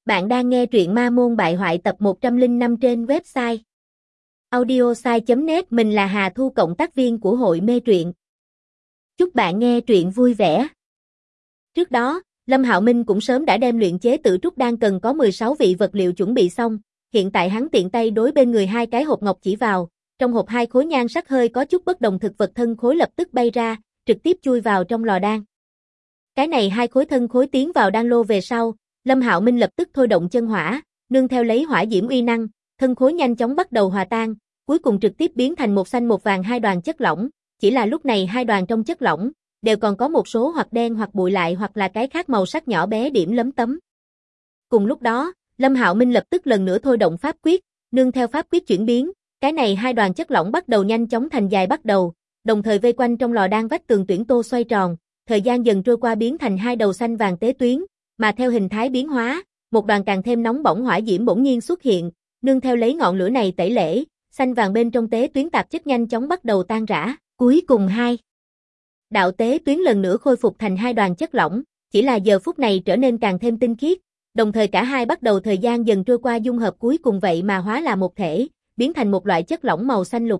Bạn đang nghe truyện Ma Môn Bại Hoại tập 105 trên website audiosai.net. Mình là Hà Thu, cộng tác viên của hội mê truyện. Chúc bạn nghe truyện vui vẻ. Trước đó, Lâm Hạo Minh cũng sớm đã đem luyện chế Tử Trúc Đan cần có 16 vị vật liệu chuẩn bị xong, hiện tại hắn tiện tay đối bên người hai cái hộp ngọc chỉ vào, trong hộp hai khối nhan sắc hơi có chút bất đồng thực vật thân khối lập tức bay ra, trực tiếp chui vào trong lò đan. Cái này hai khối thân khối tiến vào đan lô về sau, Lâm Hạo Minh lập tức thôi động chân hỏa, nương theo lấy hỏa diễm uy năng, thân khối nhanh chóng bắt đầu hòa tan, cuối cùng trực tiếp biến thành một xanh một vàng hai đoàn chất lỏng, chỉ là lúc này hai đoàn trong chất lỏng đều còn có một số hoặc đen hoặc bụi lại hoặc là cái khác màu sắc nhỏ bé điểm lấm tấm. Cùng lúc đó, Lâm Hạo Minh lập tức lần nữa thôi động pháp quyết, nương theo pháp quyết chuyển biến, cái này hai đoàn chất lỏng bắt đầu nhanh chóng thành dài bắt đầu, đồng thời vây quanh trong lò đan vách tường tuyển tô xoay tròn, thời gian dần trôi qua biến thành hai đầu xanh vàng tế tuyến, mà theo hình thái biến hóa, một đoàn càng thêm nóng bỏng hỏa diễm bỗng nhiên xuất hiện, nương theo lấy ngọn lửa này tẩy lễ, xanh vàng bên trong tế tuyến tạp chất nhanh chóng bắt đầu tan rã, cuối cùng hai đạo tế tuyến lần nữa khôi phục thành hai đoàn chất lỏng, chỉ là giờ phút này trở nên càng thêm tinh khiết, đồng thời cả hai bắt đầu thời gian dần trôi qua dung hợp cuối cùng vậy mà hóa là một thể, biến thành một loại chất lỏng màu xanh lục.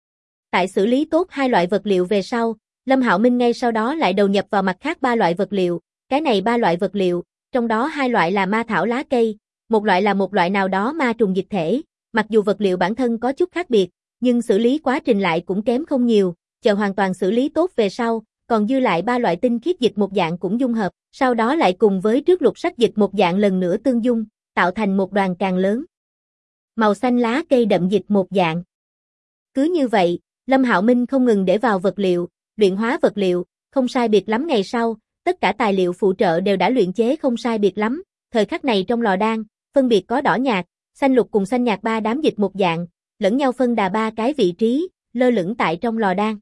Tại xử lý tốt hai loại vật liệu về sau, Lâm Hạo Minh ngay sau đó lại đầu nhập vào mặt khác ba loại vật liệu, cái này ba loại vật liệu, trong đó hai loại là ma thảo lá cây, một loại nào đó ma trùng dịch thể, mặc dù vật liệu bản thân có chút khác biệt, nhưng xử lý quá trình lại cũng kém không nhiều, chờ hoàn toàn xử lý tốt về sau, còn dư lại ba loại tinh khiết dịch một dạng cũng dung hợp, sau đó lại cùng với trước lục sắc dịch một dạng lần nữa tương dung, tạo thành một đoàn càng lớn. Màu xanh lá cây đậm dịch một dạng. Cứ như vậy, Lâm Hạo Minh không ngừng để vào vật liệu, luyện hóa vật liệu, không sai biệt lắm ngày sau, tất cả tài liệu phụ trợ đều đã luyện chế không sai biệt lắm, thời khắc này trong lò đan, phân biệt có đỏ nhạt, xanh lục cùng xanh nhạt ba đám dịch một dạng, lẫn nhau phân đà ba cái vị trí, lơ lửng tại trong lò đan.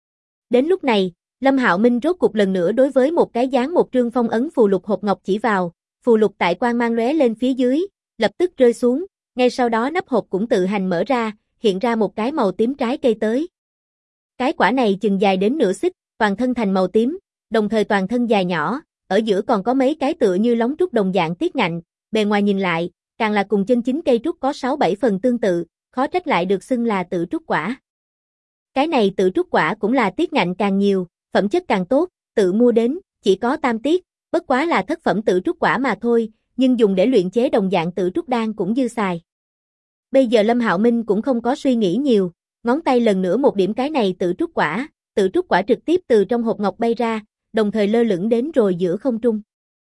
Đến lúc này, Lâm Hạo Minh rốt cục lần nữa đối với một cái dán một trương phong ấn phù lục hộp ngọc chỉ vào, phù lục tại quang mang lóe lên phía dưới, lập tức rơi xuống, ngay sau đó nắp hộp cũng tự hành mở ra, hiện ra một cái màu tím trái cây tới. Cái quả này chừng dài đến nửa xích, toàn thân thành màu tím, đồng thời toàn thân dài nhỏ, ở giữa còn có mấy cái tựa như lóng trúc đồng dạng tiết ngạnh, bề ngoài nhìn lại, càng là cùng chân chính cây trúc có 6-7 phần tương tự, khó trách lại được xưng là tự trúc quả. Cái này tự trúc quả cũng là tiết ngạnh càng nhiều, phẩm chất càng tốt, tự mua đến, chỉ có tam tiết, bất quá là thất phẩm tự trúc quả mà thôi, nhưng dùng để luyện chế đồng dạng tự trúc đan cũng dư xài. Bây giờ Lâm Hạo Minh cũng không có suy nghĩ nhiều, ngón tay lần nữa một điểm cái này tự trúc quả trực tiếp từ trong hộp ngọc bay ra, đồng thời lơ lửng đến rồi giữa không trung.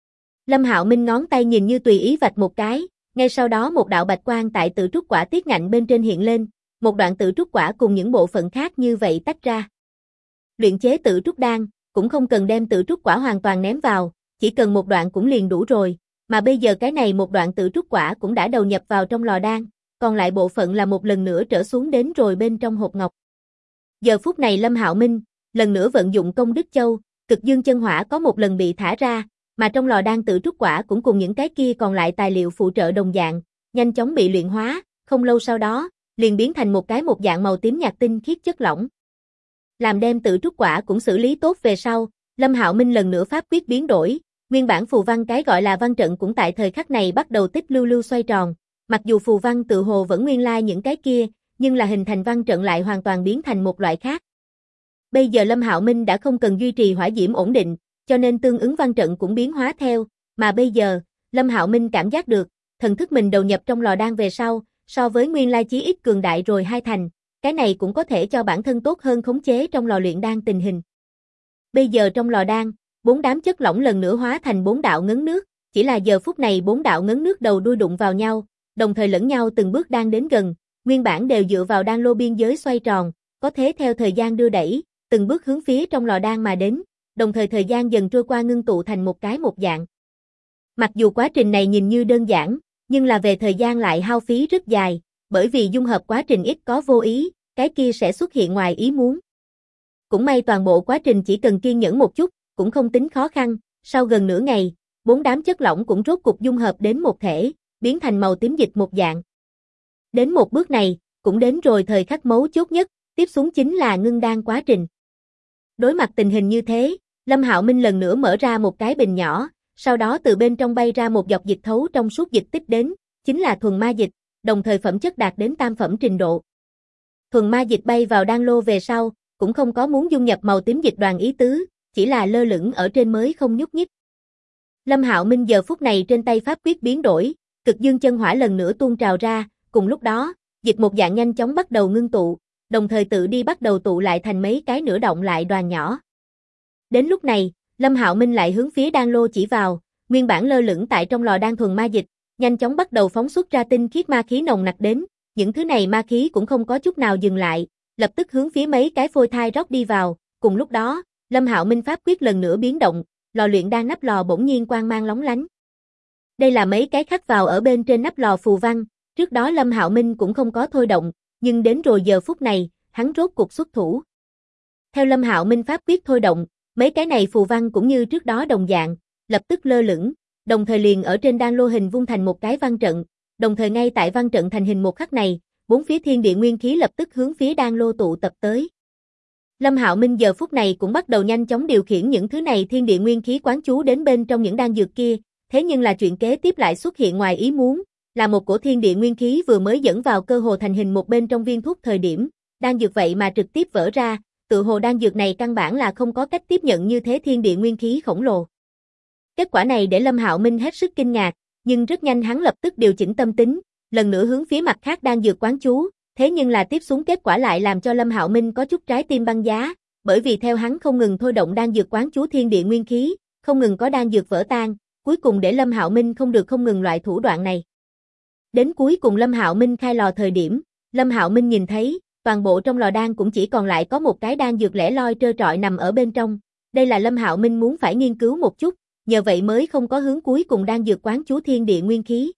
Lâm Hạo Minh ngón tay nhìn như tùy ý vạch một cái, ngay sau đó một đạo bạch quang tại tự trúc quả tiết ngạnh bên trên hiện lên, một đoạn tự trúc quả cùng những bộ phận khác như vậy tách ra. Luyện chế tự trúc đan, cũng không cần đem tự trúc quả hoàn toàn ném vào, chỉ cần một đoạn cũng liền đủ rồi, mà bây giờ cái này một đoạn tự trúc quả cũng đã đầu nhập vào trong lò đan, còn lại bộ phận là một lần nữa trở xuống đến rồi bên trong hộp ngọc. Giờ phút này Lâm Hạo Minh, lần nữa vận dụng công đức châu, cực dương chân hỏa có một lần bị thả ra, mà trong lò đan tự trúc quả cũng cùng những cái kia còn lại tài liệu phụ trợ đồng dạng, nhanh chóng bị luyện hóa, không lâu sau đó, liền biến thành một dạng màu tím nhạt tinh khiết chất lỏng. Làm đem tự trúc quả cũng xử lý tốt về sau, Lâm Hạo Minh lần nữa pháp quyết biến đổi, nguyên bản phù văn cái gọi là văn trận cũng tại thời khắc này bắt đầu tích lưu xoay tròn, mặc dù phù văn tự hồ vẫn nguyên lai những cái kia, nhưng là hình thành văn trận lại hoàn toàn biến thành một loại khác. Bây giờ Lâm Hạo Minh đã không cần duy trì hỏa diễm ổn định, cho nên tương ứng văn trận cũng biến hóa theo, mà bây giờ, Lâm Hạo Minh cảm giác được, thần thức mình đầu nhập trong lò đan về sau, so với nguyên lai chí ít cường đại rồi hai thành, cái này cũng có thể cho bản thân tốt hơn khống chế trong lò luyện đan tình hình. Bây giờ trong lò đan, 4 đám chất lỏng lần nữa hóa thành 4 đạo ngấn nước, chỉ là giờ phút này 4 đạo ngấn nước đầu đuôi đụng vào nhau, đồng thời lẫn nhau từng bước đang đến gần, nguyên bản đều dựa vào đan lô biên giới xoay tròn, có thế theo thời gian đưa đẩy, từng bước hướng phía trong lò đan mà đến, đồng thời thời gian dần trôi qua ngưng tụ thành một dạng. Mặc dù quá trình này nhìn như đơn giản, nhưng là về thời gian lại hao phí rất dài, bởi vì dung hợp quá trình ít có vô ý, cái kia sẽ xuất hiện ngoài ý muốn. Cũng may toàn bộ quá trình chỉ cần kiên nhẫn một chút, cũng không tính khó khăn, sau gần nửa ngày, 4 đám chất lỏng cũng rốt cục dung hợp đến một thể, biến thành màu tím dịch một dạng. Đến một bước này, cũng đến rồi thời khắc mấu chốt nhất, tiếp xuống chính là ngưng đan quá trình. Đối mặt tình hình như thế, Lâm Hạo Minh lần nữa mở ra một cái bình nhỏ, Sau đó từ bên trong bay ra một giọt dịch thấu trong suốt dịch tích đến, chính là thuần ma dịch, đồng thời phẩm chất đạt đến tam phẩm trình độ. Thuần ma dịch bay vào đan lô về sau, cũng không có muốn dung nhập màu tím dịch đoàn ý tứ, chỉ là lơ lửng ở trên mới không nhúc nhích. Lâm Hạo Minh giờ phút này trên tay pháp quyết biến đổi, cực dương chân hỏa lần nữa tuôn trào ra, cùng lúc đó, dịch một dạng nhanh chóng bắt đầu ngưng tụ, đồng thời tự đi bắt đầu tụ lại thành mấy cái nửa động lại đoàn nhỏ. Đến lúc này, Lâm Hạo Minh lại hướng phía đan lô chỉ vào, nguyên bản lơ lửng tại trong lò đan thuần ma dịch, nhanh chóng bắt đầu phóng xuất ra tinh khiết ma khí nồng nặc đến, những thứ này ma khí cũng không có chút nào dừng lại, lập tức hướng phía mấy cái phôi thai rót đi vào, cùng lúc đó, Lâm Hạo Minh pháp quyết lần nữa biến động, lò luyện đan nắp lò bỗng nhiên quang mang lóng lánh. Đây là mấy cái khắc vào ở bên trên nắp lò phù văn, trước đó Lâm Hạo Minh cũng không có thôi động, nhưng đến rồi giờ phút này, hắn rốt cuộc xuất thủ. Theo Lâm Hạo Minh pháp quyết thôi động, mấy cái này phù văn cũng như trước đó đồng dạng, lập tức lơ lửng, đồng thời liền ở trên đan lô hình vung thành một cái văn trận, đồng thời ngay tại văn trận thành hình một khắc này, bốn phía thiên địa nguyên khí lập tức hướng phía đan lô tụ tập tới. Lâm Hạo Minh giờ phút này cũng bắt đầu nhanh chóng điều khiển những thứ này thiên địa nguyên khí quán chú đến bên trong những đan dược kia, thế nhưng là chuyện kế tiếp lại xuất hiện ngoài ý muốn, là một cổ thiên địa nguyên khí vừa mới dẫn vào cơ hồ thành hình một bên trong viên thuốc thời điểm, đan dược vậy mà trực tiếp vỡ ra, tự hồ đan dược này căn bản là không có cách tiếp nhận như thế thiên địa nguyên khí khổng lồ. Kết quả này để Lâm Hạo Minh hết sức kinh ngạc, nhưng rất nhanh hắn lập tức điều chỉnh tâm tính, lần nữa hướng phía mặt khác đan dược quán chú, thế nhưng là tiếp xuống kết quả lại làm cho Lâm Hạo Minh có chút trái tim băng giá, bởi vì theo hắn không ngừng thôi động đan dược quán chú thiên địa nguyên khí, không ngừng có đan dược vỡ tan, cuối cùng để Lâm Hạo Minh không được không ngừng loại thủ đoạn này. Đến cuối cùng Lâm Hạo Minh khai lò thời điểm, Lâm Hạo Minh nhìn thấy, toàn bộ trong lò đan cũng chỉ còn lại có một cái đan dược lẻ loi trơ trọi nằm ở bên trong, đây là Lâm Hạo Minh muốn phải nghiên cứu một chút, nhờ vậy mới không có hướng cuối cùng đan dược quán chú thiên địa nguyên khí.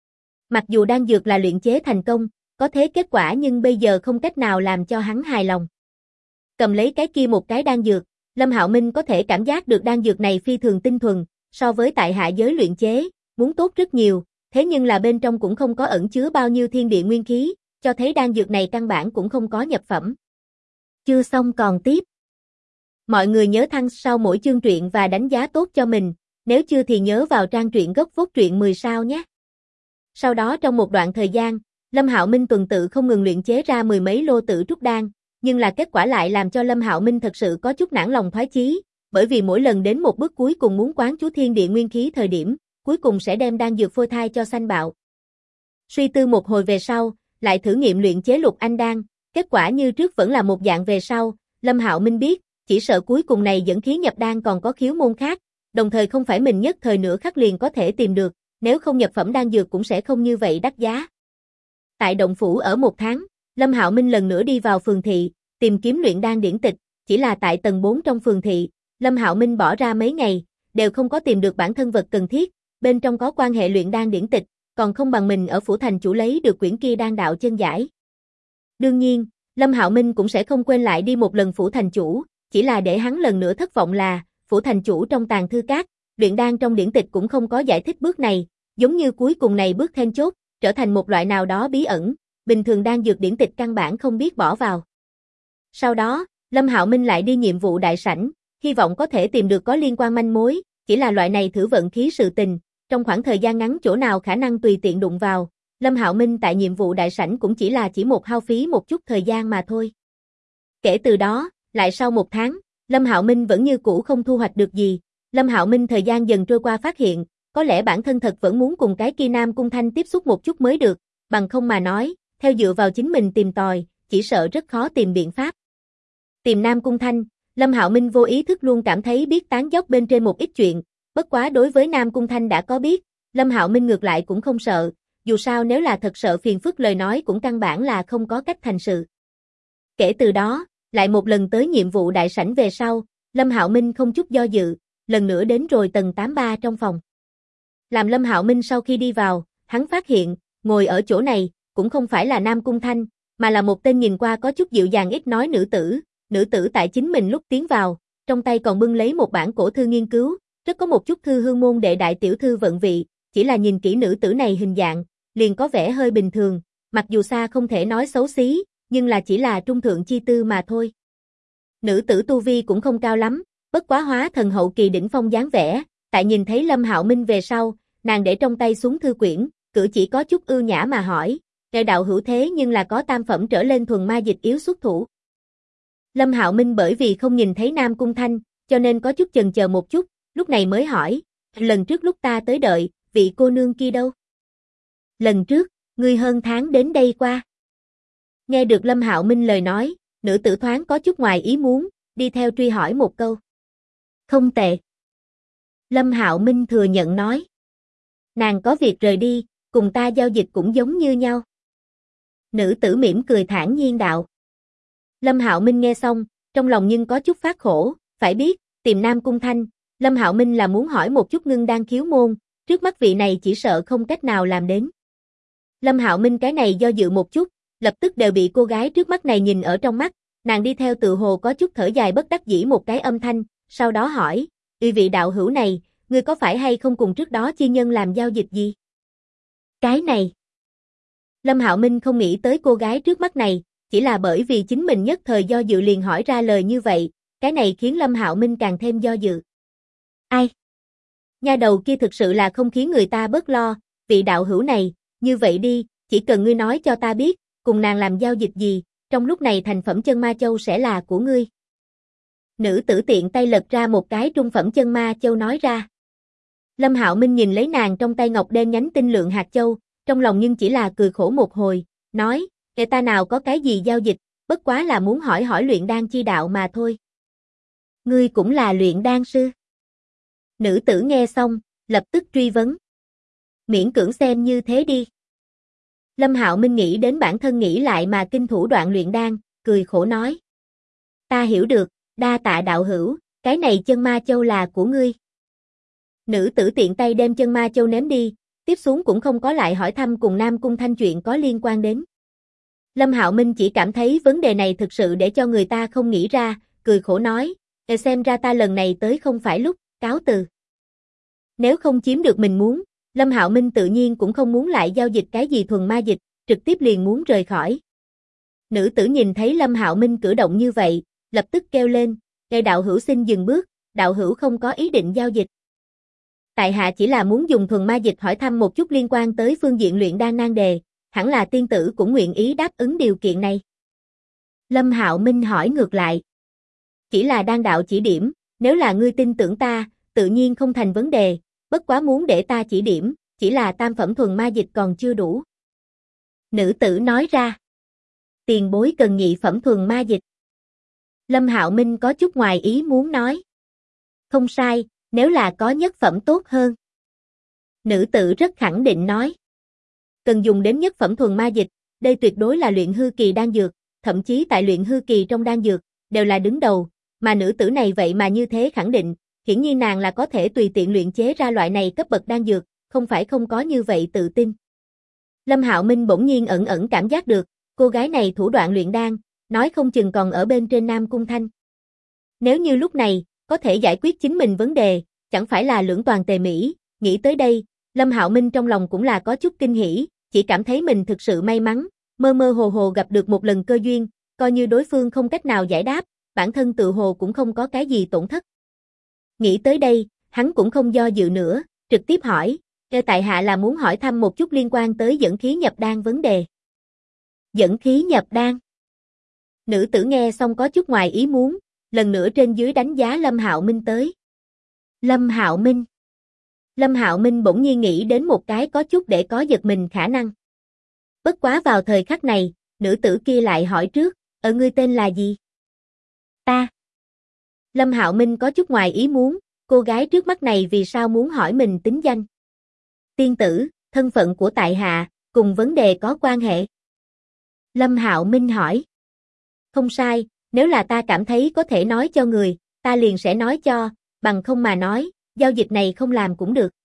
Mặc dù đan dược là luyện chế thành công, có thế kết quả nhưng bây giờ không cách nào làm cho hắn hài lòng. Cầm lấy cái kia một cái đan dược, Lâm Hạo Minh có thể cảm giác được đan dược này phi thường tinh thuần, so với tại hạ giới luyện chế, muốn tốt rất nhiều, thế nhưng là bên trong cũng không có ẩn chứa bao nhiêu thiên địa nguyên khí, cho thấy đan dược này căn bản cũng không có nhập phẩm. Chưa xong còn tiếp. Mọi người nhớ thăng sau mỗi chương truyện và đánh giá tốt cho mình, nếu chưa thì nhớ vào trang truyện gốc Vốt Truyện 10 sao nhé. Sau đó trong một đoạn thời gian, Lâm Hạo Minh tuần tự không ngừng luyện chế ra mười mấy lô tử trúc đan, nhưng là kết quả lại làm cho Lâm Hạo Minh thật sự có chút nản lòng thoái chí, bởi vì mỗi lần đến một bước cuối cùng muốn quán chú thiên địa nguyên khí thời điểm, cuối cùng sẽ đem đan dược phôi thai cho sanh bạo. Suy tư một hồi về sau, lại thử nghiệm luyện chế lục anh đan, kết quả như trước vẫn là một dạng về sau, Lâm Hạo Minh biết, chỉ sợ cuối cùng này dẫn khí nhập đan còn có khiếu môn khác, đồng thời không phải mình nhất thời nửa khắc liền có thể tìm được, nếu không nhập phẩm đan dược cũng sẽ không như vậy đắt giá. Tại động phủ ở một tháng, Lâm Hạo Minh lần nữa đi vào phường thị, tìm kiếm luyện đan điển tịch, chỉ là tại tầng 4 trong phường thị, Lâm Hạo Minh bỏ ra mấy ngày, đều không có tìm được bản thân vật cần thiết, bên trong có quan hệ luyện đan điển tịch, còn không bằng mình ở phủ thành chủ lấy được quyển kia đan đạo chân giải. Đương nhiên, Lâm Hạo Minh cũng sẽ không quên lại đi một lần phủ thành chủ, chỉ là để hắn lần nữa thất vọng là, phủ thành chủ trong tàng thư các, luyện đan trong điển tịch cũng không có giải thích bước này, giống như cuối cùng này bước then chốt, trở thành một loại nào đó bí ẩn, bình thường đan dược điển tịch căn bản không biết bỏ vào. Sau đó, Lâm Hạo Minh lại đi nhiệm vụ đại sảnh, hy vọng có thể tìm được có liên quan manh mối, chỉ là loại này thử vận khí sự tình, trong khoảng thời gian ngắn chỗ nào khả năng tùy tiện đụng vào, Lâm Hạo Minh tại nhiệm vụ đại sảnh cũng chỉ một hao phí một chút thời gian mà thôi. Kể từ đó, lại sau một tháng, Lâm Hạo Minh vẫn như cũ không thu hoạch được gì, Lâm Hạo Minh thời gian dần trôi qua phát hiện, có lẽ bản thân thật vẫn muốn cùng cái kia Nam Cung Thanh tiếp xúc một chút mới được, bằng không mà nói, theo dựa vào chính mình tìm tòi, chỉ sợ rất khó tìm biện pháp. Tìm Nam Cung Thanh, Lâm Hạo Minh vô ý thức luôn cảm thấy biết tán dóc bên trên một ít chuyện, bất quá đối với Nam Cung Thanh đã có biết, Lâm Hạo Minh ngược lại cũng không sợ, dù sao nếu là thật sợ phiền phức lời nói cũng căn bản là không có cách thành sự. Kể từ đó, lại một lần tới nhiệm vụ đại sảnh về sau, Lâm Hạo Minh không chút do dự, lần nữa đến rồi tầng 83 trong phòng. Làm Lâm Hạo Minh sau khi đi vào, hắn phát hiện, ngồi ở chỗ này, cũng không phải là Nam Cung Thanh, mà là một tên nhìn qua có chút dịu dàng ít nói nữ tử tại chính mình lúc tiến vào, trong tay còn bưng lấy một bản cổ thư nghiên cứu, rất có một chút thư hương môn đệ đại tiểu thư vận vị, chỉ là nhìn kỹ nữ tử này hình dạng, liền có vẻ hơi bình thường, mặc dù xa không thể nói xấu xí, nhưng là chỉ là trung thượng chi tư mà thôi. Nữ tử tu vi cũng không cao lắm, bất quá hóa thần hậu kỳ đỉnh phong dáng vẻ, Tại nhìn thấy Lâm Hạo Minh về sau, nàng để trong tay xuống thư quyển, cử chỉ có chút ưu nhã mà hỏi, "Kẻ đạo hữu thế nhưng là có tam phẩm trở lên thuần ma dịch yếu xuất thủ." Lâm Hạo Minh bởi vì không nhìn thấy Nam Cung Thanh, cho nên có chút chần chờ một chút, lúc này mới hỏi, "Lần trước lúc ta tới đợi, vị cô nương kia đâu?" "Lần trước, ngươi hơn tháng đến đây qua." Nghe được Lâm Hạo Minh lời nói, nữ tử thoáng có chút ngoài ý muốn, đi theo truy hỏi một câu. "Không tệ." Lâm Hạo Minh thừa nhận nói. "Nàng có việc rời đi, cùng ta giao dịch cũng giống như nhau." Nữ tử mỉm cười thản nhiên đạo. Lâm Hạo Minh nghe xong, trong lòng nhưng có chút phát khổ, phải biết, tìm Nam Cung Thanh, Lâm Hạo Minh là muốn hỏi một chút ngưng đan khiếu môn, trước mắt vị này chỉ sợ không cách nào làm đến. Lâm Hạo Minh cái này do dự một chút, lập tức đều bị cô gái trước mắt này nhìn ở trong mắt, nàng đi theo tự hồ có chút thở dài bất đắc dĩ một cái âm thanh, sau đó hỏi, vị đạo hữu này, ngươi có phải hay không cùng trước đó chi nhân làm giao dịch gì?" Cái này. Lâm Hạo Minh không nghĩ tới cô gái trước mắt này, chỉ là bởi vì chính mình nhất thời do dự liền hỏi ra lời như vậy, cái này khiến Lâm Hạo Minh càng thêm do dự. Ai? Nha đầu kia thực sự là không khiến người ta bớt lo, vị đạo hữu này, như vậy đi, chỉ cần ngươi nói cho ta biết, cùng nàng làm giao dịch gì, trong lúc này thành phẩm chân ma châu sẽ là của ngươi. Nữ tử tiện tay lật ra một cái trung phẩm chân ma châu nói ra. Lâm Hạo Minh nhìn lấy nàng trong tay ngọc đen nhánh tinh lượng hạt châu, trong lòng nhưng chỉ là cười khổ một hồi, nói, "Kẻ ta nào có cái gì giao dịch, bất quá là muốn hỏi hỏi luyện đan chi đạo mà thôi." "Ngươi cũng là luyện đan sư?" Nữ tử nghe xong, lập tức truy vấn. "Miễn cưỡng xem như thế đi." Lâm Hạo Minh nghĩ đến bản thân nghĩ lại mà kinh thủ đoạn luyện đan, cười khổ nói. "Ta hiểu được, đa tạ đạo hữu, cái này chân ma châu là của ngươi." Nữ tử tiện tay đem chân ma châu ném đi, tiếp xuống cũng không có lại hỏi thăm cùng Nam Cung Thanh chuyện có liên quan đến. Lâm Hạo Minh chỉ cảm thấy vấn đề này thực sự để cho người ta không nghĩ ra, cười khổ nói, xem ra ta lần này tới không phải lúc, cáo từ." Nếu không chiếm được mình muốn, Lâm Hạo Minh tự nhiên cũng không muốn lại giao dịch cái gì thuần ma dịch, trực tiếp liền muốn rời khỏi. Nữ tử nhìn thấy Lâm Hạo Minh cử động như vậy, lập tức kêu lên, đạo hữu xin dừng bước, đạo hữu không có ý định giao dịch. Tại hạ chỉ là muốn dùng thuần ma dịch hỏi thăm một chút liên quan tới phương diện luyện đan nan đề, hẳn là tiên tử cũng nguyện ý đáp ứng điều kiện này." Lâm Hạo Minh hỏi ngược lại. "Chỉ là đan đạo chỉ điểm, nếu là ngươi tin tưởng ta, tự nhiên không thành vấn đề, bất quá muốn để ta chỉ điểm, chỉ là tam phẩm thuần ma dịch còn chưa đủ." Nữ tử nói ra. "Tiền bối cần nhị phẩm thuần ma dịch." Lâm Hạo Minh có chút ngoài ý muốn nói. "Không sai, nếu là có nhất phẩm tốt hơn." Nữ tử rất khẳng định nói. "Cần dùng đến nhất phẩm thuần ma dịch, đây tuyệt đối là luyện hư kỳ đan dược, thậm chí tại luyện hư kỳ trong đan dược, đều là đứng đầu, mà nữ tử này vậy mà như thế khẳng định, hiển nhiên nàng là có thể tùy tiện luyện chế ra loại này cấp bậc đan dược, không phải không có như vậy tự tin." Lâm Hạo Minh bỗng nhiên ẩn ẩn cảm giác được, cô gái này thủ đoạn luyện đan, nói không chừng còn ở bên trên Nam Cung Thanh. Nếu như lúc này, có thể giải quyết chính mình vấn đề, chẳng phải là lưỡng toàn tề mỹ, nghĩ tới đây, Lâm Hạo Minh trong lòng cũng là có chút kinh hỉ, chỉ cảm thấy mình thực sự may mắn, mơ mơ hồ hồ gặp được một lần cơ duyên, coi như đối phương không cách nào giải đáp, bản thân tự hồ cũng không có cái gì tổn thất. Nghĩ tới đây, hắn cũng không do dự nữa, trực tiếp hỏi, tại hạ là muốn hỏi thăm một chút liên quan tới dẫn khí nhập đan vấn đề. Dẫn khí nhập đan. Nữ tử nghe xong có chút ngoài ý muốn, lần nữa trên dưới đánh giá Lâm Hạo Minh tới. Lâm Hạo Minh. Lâm Hạo Minh bỗng nhiên nghĩ đến một cái có chút để có giật mình khả năng. Bất quá vào thời khắc này, nữ tử kia lại hỏi trước, ngươi tên là gì? Ta. Lâm Hạo Minh có chút ngoài ý muốn, cô gái trước mắt này vì sao muốn hỏi mình tính danh? Tiên tử, thân phận của tại hạ, cùng vấn đề có quan hệ. Lâm Hạo Minh hỏi. Không sai, nếu là ta cảm thấy có thể nói cho người, ta liền sẽ nói cho, bằng không mà nói, giao dịch này không làm cũng được.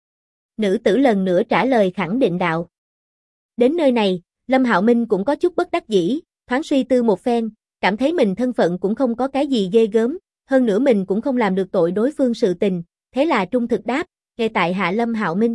Nữ tử lần nữa trả lời khẳng định đạo. Đến nơi này, Lâm Hạo Minh cũng có chút bất đắc dĩ, thoáng suy tư một phen, cảm thấy mình thân phận cũng không có cái gì ghê gớm, hơn nữa mình cũng không làm được tội đối phương sự tình, thế là trung thực đáp, nghe tại hạ Lâm Hạo Minh.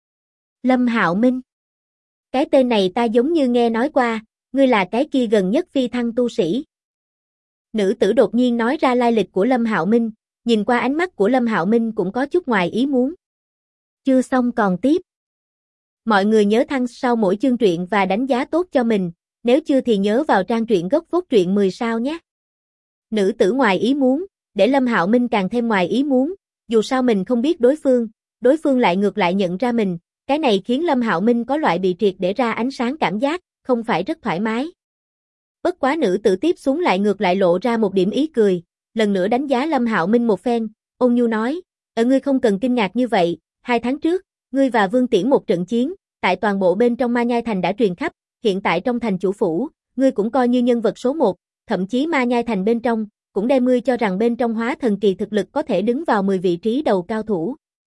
Lâm Hạo Minh. Cái tên này ta giống như nghe nói qua, ngươi là cái kia gần nhất phi thăng tu sĩ. Nữ tử đột nhiên nói ra lai lịch của Lâm Hạo Minh, Nhìn qua ánh mắt của Lâm Hạo Minh cũng có chút ngoài ý muốn. Chưa xong còn tiếp. Mọi người nhớ thăng sau mỗi chương truyện và đánh giá tốt cho mình, nếu chưa thì nhớ vào trang truyện gốc Vốt Truyện 10 sao nhé. Nữ tử ngoài ý muốn, để Lâm Hạo Minh càng thêm ngoài ý muốn, dù sao mình không biết đối phương lại ngược lại nhận ra mình, cái này khiến Lâm Hạo Minh có loại bị triệt để ra ánh sáng cảm giác, không phải rất thoải mái. Bất quá nữ tử tiếp xuống lại ngược lại lộ ra một điểm ý cười, lần nữa đánh giá Lâm Hạo Minh một phen, ôn nhu nói, ngươi không cần kinh ngạc như vậy, 2 tháng trước, ngươi và Vương Tiễn một trận chiến, tại toàn bộ bên trong Ma Nhai Thành đã truyền khắp, hiện tại trong thành chủ phủ, ngươi cũng coi như nhân vật số 1, thậm chí Ma Nhai Thành bên trong, cũng đem ngươi cho rằng bên trong hóa thần kỳ thực lực có thể đứng vào 10 vị trí đầu cao thủ.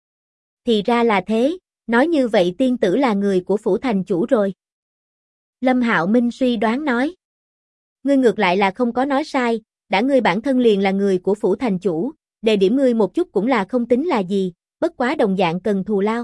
Thì ra là thế, nói như vậy tiên tử là người của phủ thành chủ rồi. Lâm Hạo Minh suy đoán nói. Ngươi ngược lại là không có nói sai, đã ngươi bản thân liền là người của phủ thành chủ, đề điểm ngươi một chút cũng là không tính là gì, bất quá đồng dạng cần thù lao.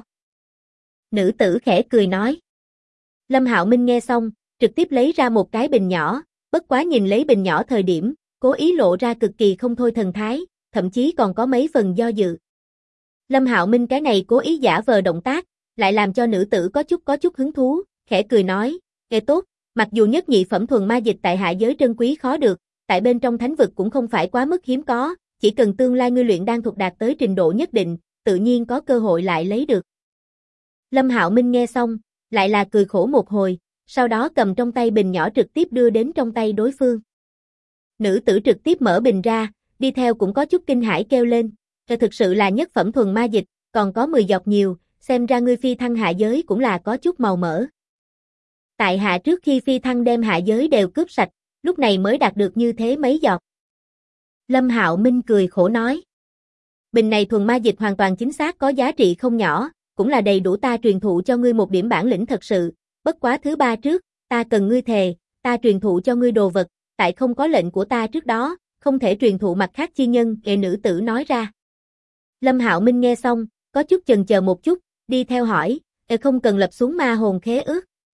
Nữ tử khẽ cười nói. Lâm Hạo Minh nghe xong, trực tiếp lấy ra một cái bình nhỏ, bất quá nhìn lấy bình nhỏ thời điểm, cố ý lộ ra cực kỳ không thôi thần thái, thậm chí còn có mấy phần do dự. Lâm Hạo Minh cái này cố ý giả vờ động tác, lại làm cho nữ tử có chút hứng thú, khẽ cười nói, nghe tốt, mặc dù nhất nhị phẩm thuần ma dịch tại hạ giới trân quý khó được, tại bên trong thánh vực cũng không phải quá mức hiếm có, chỉ cần tương lai ngươi luyện đan thuật đạt tới trình độ nhất định, tự nhiên có cơ hội lại lấy được. Lâm Hạo Minh nghe xong, lại là cười khổ một hồi, sau đó cầm trong tay bình nhỏ trực tiếp đưa đến trong tay đối phương. Nữ tử trực tiếp mở bình ra, đi theo cũng có chút kinh hãi kêu lên, thực sự là nhất phẩm thuần ma dịch, còn có 10 giọt nhiều, xem ra ngươi phi thăng hạ giới cũng là có chút màu mỡ. Tại hạ trước khi phi thăng đem hạ giới đều cướp sạch, lúc này mới đạt được như thế mấy giọt. Lâm Hạo Minh cười khổ nói. Bình này thuần ma dịch hoàn toàn chính xác có giá trị không nhỏ, cũng là đầy đủ ta truyền thụ cho ngươi một điểm bản lĩnh thật sự, bất quá thứ 3 trước, ta cần ngươi thề, ta truyền thụ cho ngươi đồ vật, tại không có lệnh của ta trước đó, không thể truyền thụ mặt khác chi nhân, nữ tử nói ra. Lâm Hạo Minh nghe xong, có chút chần chờ một chút, đi theo hỏi, không cần lập xuống ma hồn khế ước.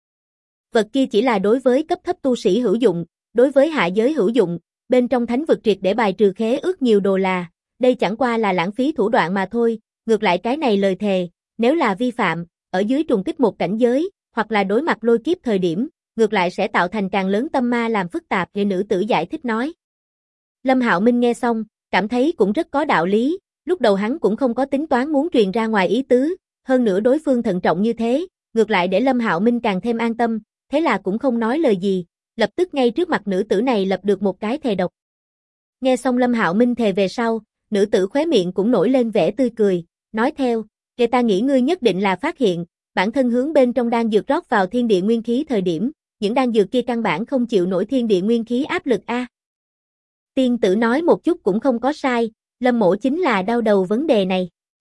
Vật kia chỉ là đối với cấp thấp tu sĩ hữu dụng, đối với hạ giới hữu dụng, bên trong thánh vực triệt để bài trừ khế ước nhiều đồ là, đây chẳng qua là lãng phí thủ đoạn mà thôi, ngược lại cái này lời thề, nếu là vi phạm, ở dưới trùng kích một cảnh giới, hoặc là đối mặt lôi kiếp thời điểm, ngược lại sẽ tạo thành càng lớn tâm ma làm phức tạp, nữ tử giải thích nói. Lâm Hạo Minh nghe xong, cảm thấy cũng rất có đạo lý, lúc đầu hắn cũng không có tính toán muốn truyền ra ngoài ý tứ, hơn nữa đối phương thận trọng như thế, ngược lại để Lâm Hạo Minh càng thêm an tâm, thế là cũng không nói lời gì, lập tức ngay trước mặt nữ tử này lập được một cái thề độc. Nghe xong Lâm Hạo Minh thề về sau, nữ tử khóe miệng cũng nổi lên vẻ tươi cười, nói theo, kể ta nghĩ ngươi nhất định là phát hiện, bản thân hướng bên trong đan dược rót vào thiên địa nguyên khí thời điểm, những đan dược kia căn bản không chịu nổi thiên địa nguyên khí áp lực a. Tiên tử nói một chút cũng không có sai, Lâm mỗ chính là đau đầu vấn đề này.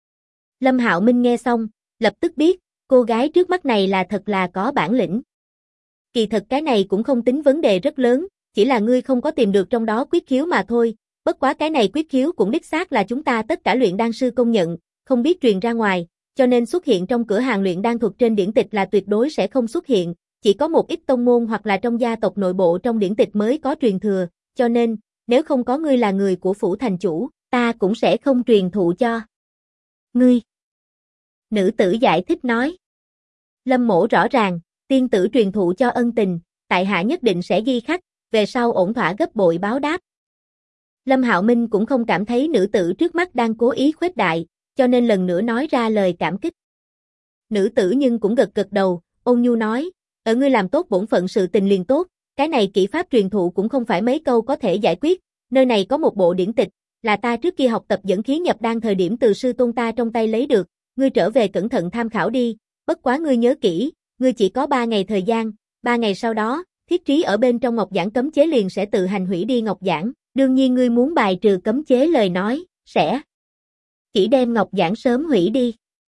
Lâm Hạo Minh nghe xong, lập tức biết, cô gái trước mắt này là thật là có bản lĩnh. Kỳ thật cái này cũng không tính vấn đề rất lớn, chỉ là ngươi không có tìm được trong đó quyết khiếu mà thôi, bất quá cái này quyết khiếu cũng đích xác là chúng ta tất cả luyện đan sư công nhận, không biết truyền ra ngoài, cho nên xuất hiện trong cửa hàng luyện đan thuật trên điển tịch là tuyệt đối sẽ không xuất hiện, chỉ có một ít tông môn hoặc là trong gia tộc nội bộ trong điển tịch mới có truyền thừa, cho nên, nếu không có ngươi là người của phủ thành chủ, ta cũng sẽ không truyền thụ cho ngươi. Nữ tử giải thích nói. Lâm mỗ rõ ràng, tiên tử truyền thụ cho ân tình, tại hạ nhất định sẽ ghi khắc, về sau ổn thỏa gấp bội báo đáp. Lâm Hạo Minh cũng không cảm thấy nữ tử trước mắt đang cố ý khuếch đại, cho nên lần nữa nói ra lời cảm kích. Nữ tử nhưng cũng gật gật đầu, ôn nhu nói, ở ngươi làm tốt bổn phận sự tình liền tốt, cái này kỹ pháp truyền thụ cũng không phải mấy câu có thể giải quyết, nơi này có một bộ điển tịch, là ta trước kia học tập dẫn khí nhập đan thời điểm từ sư tôn ta trong tay lấy được, ngươi trở về cẩn thận tham khảo đi, bất quá ngươi nhớ kỹ, ngươi chỉ có 3 ngày thời gian, 3 ngày sau đó, thiết trí ở bên trong ngọc giản cấm chế liền sẽ tự hành hủy đi ngọc giản, đương nhiên ngươi muốn bài trừ cấm chế lời nói, sẽ chỉ đem ngọc giản sớm hủy đi.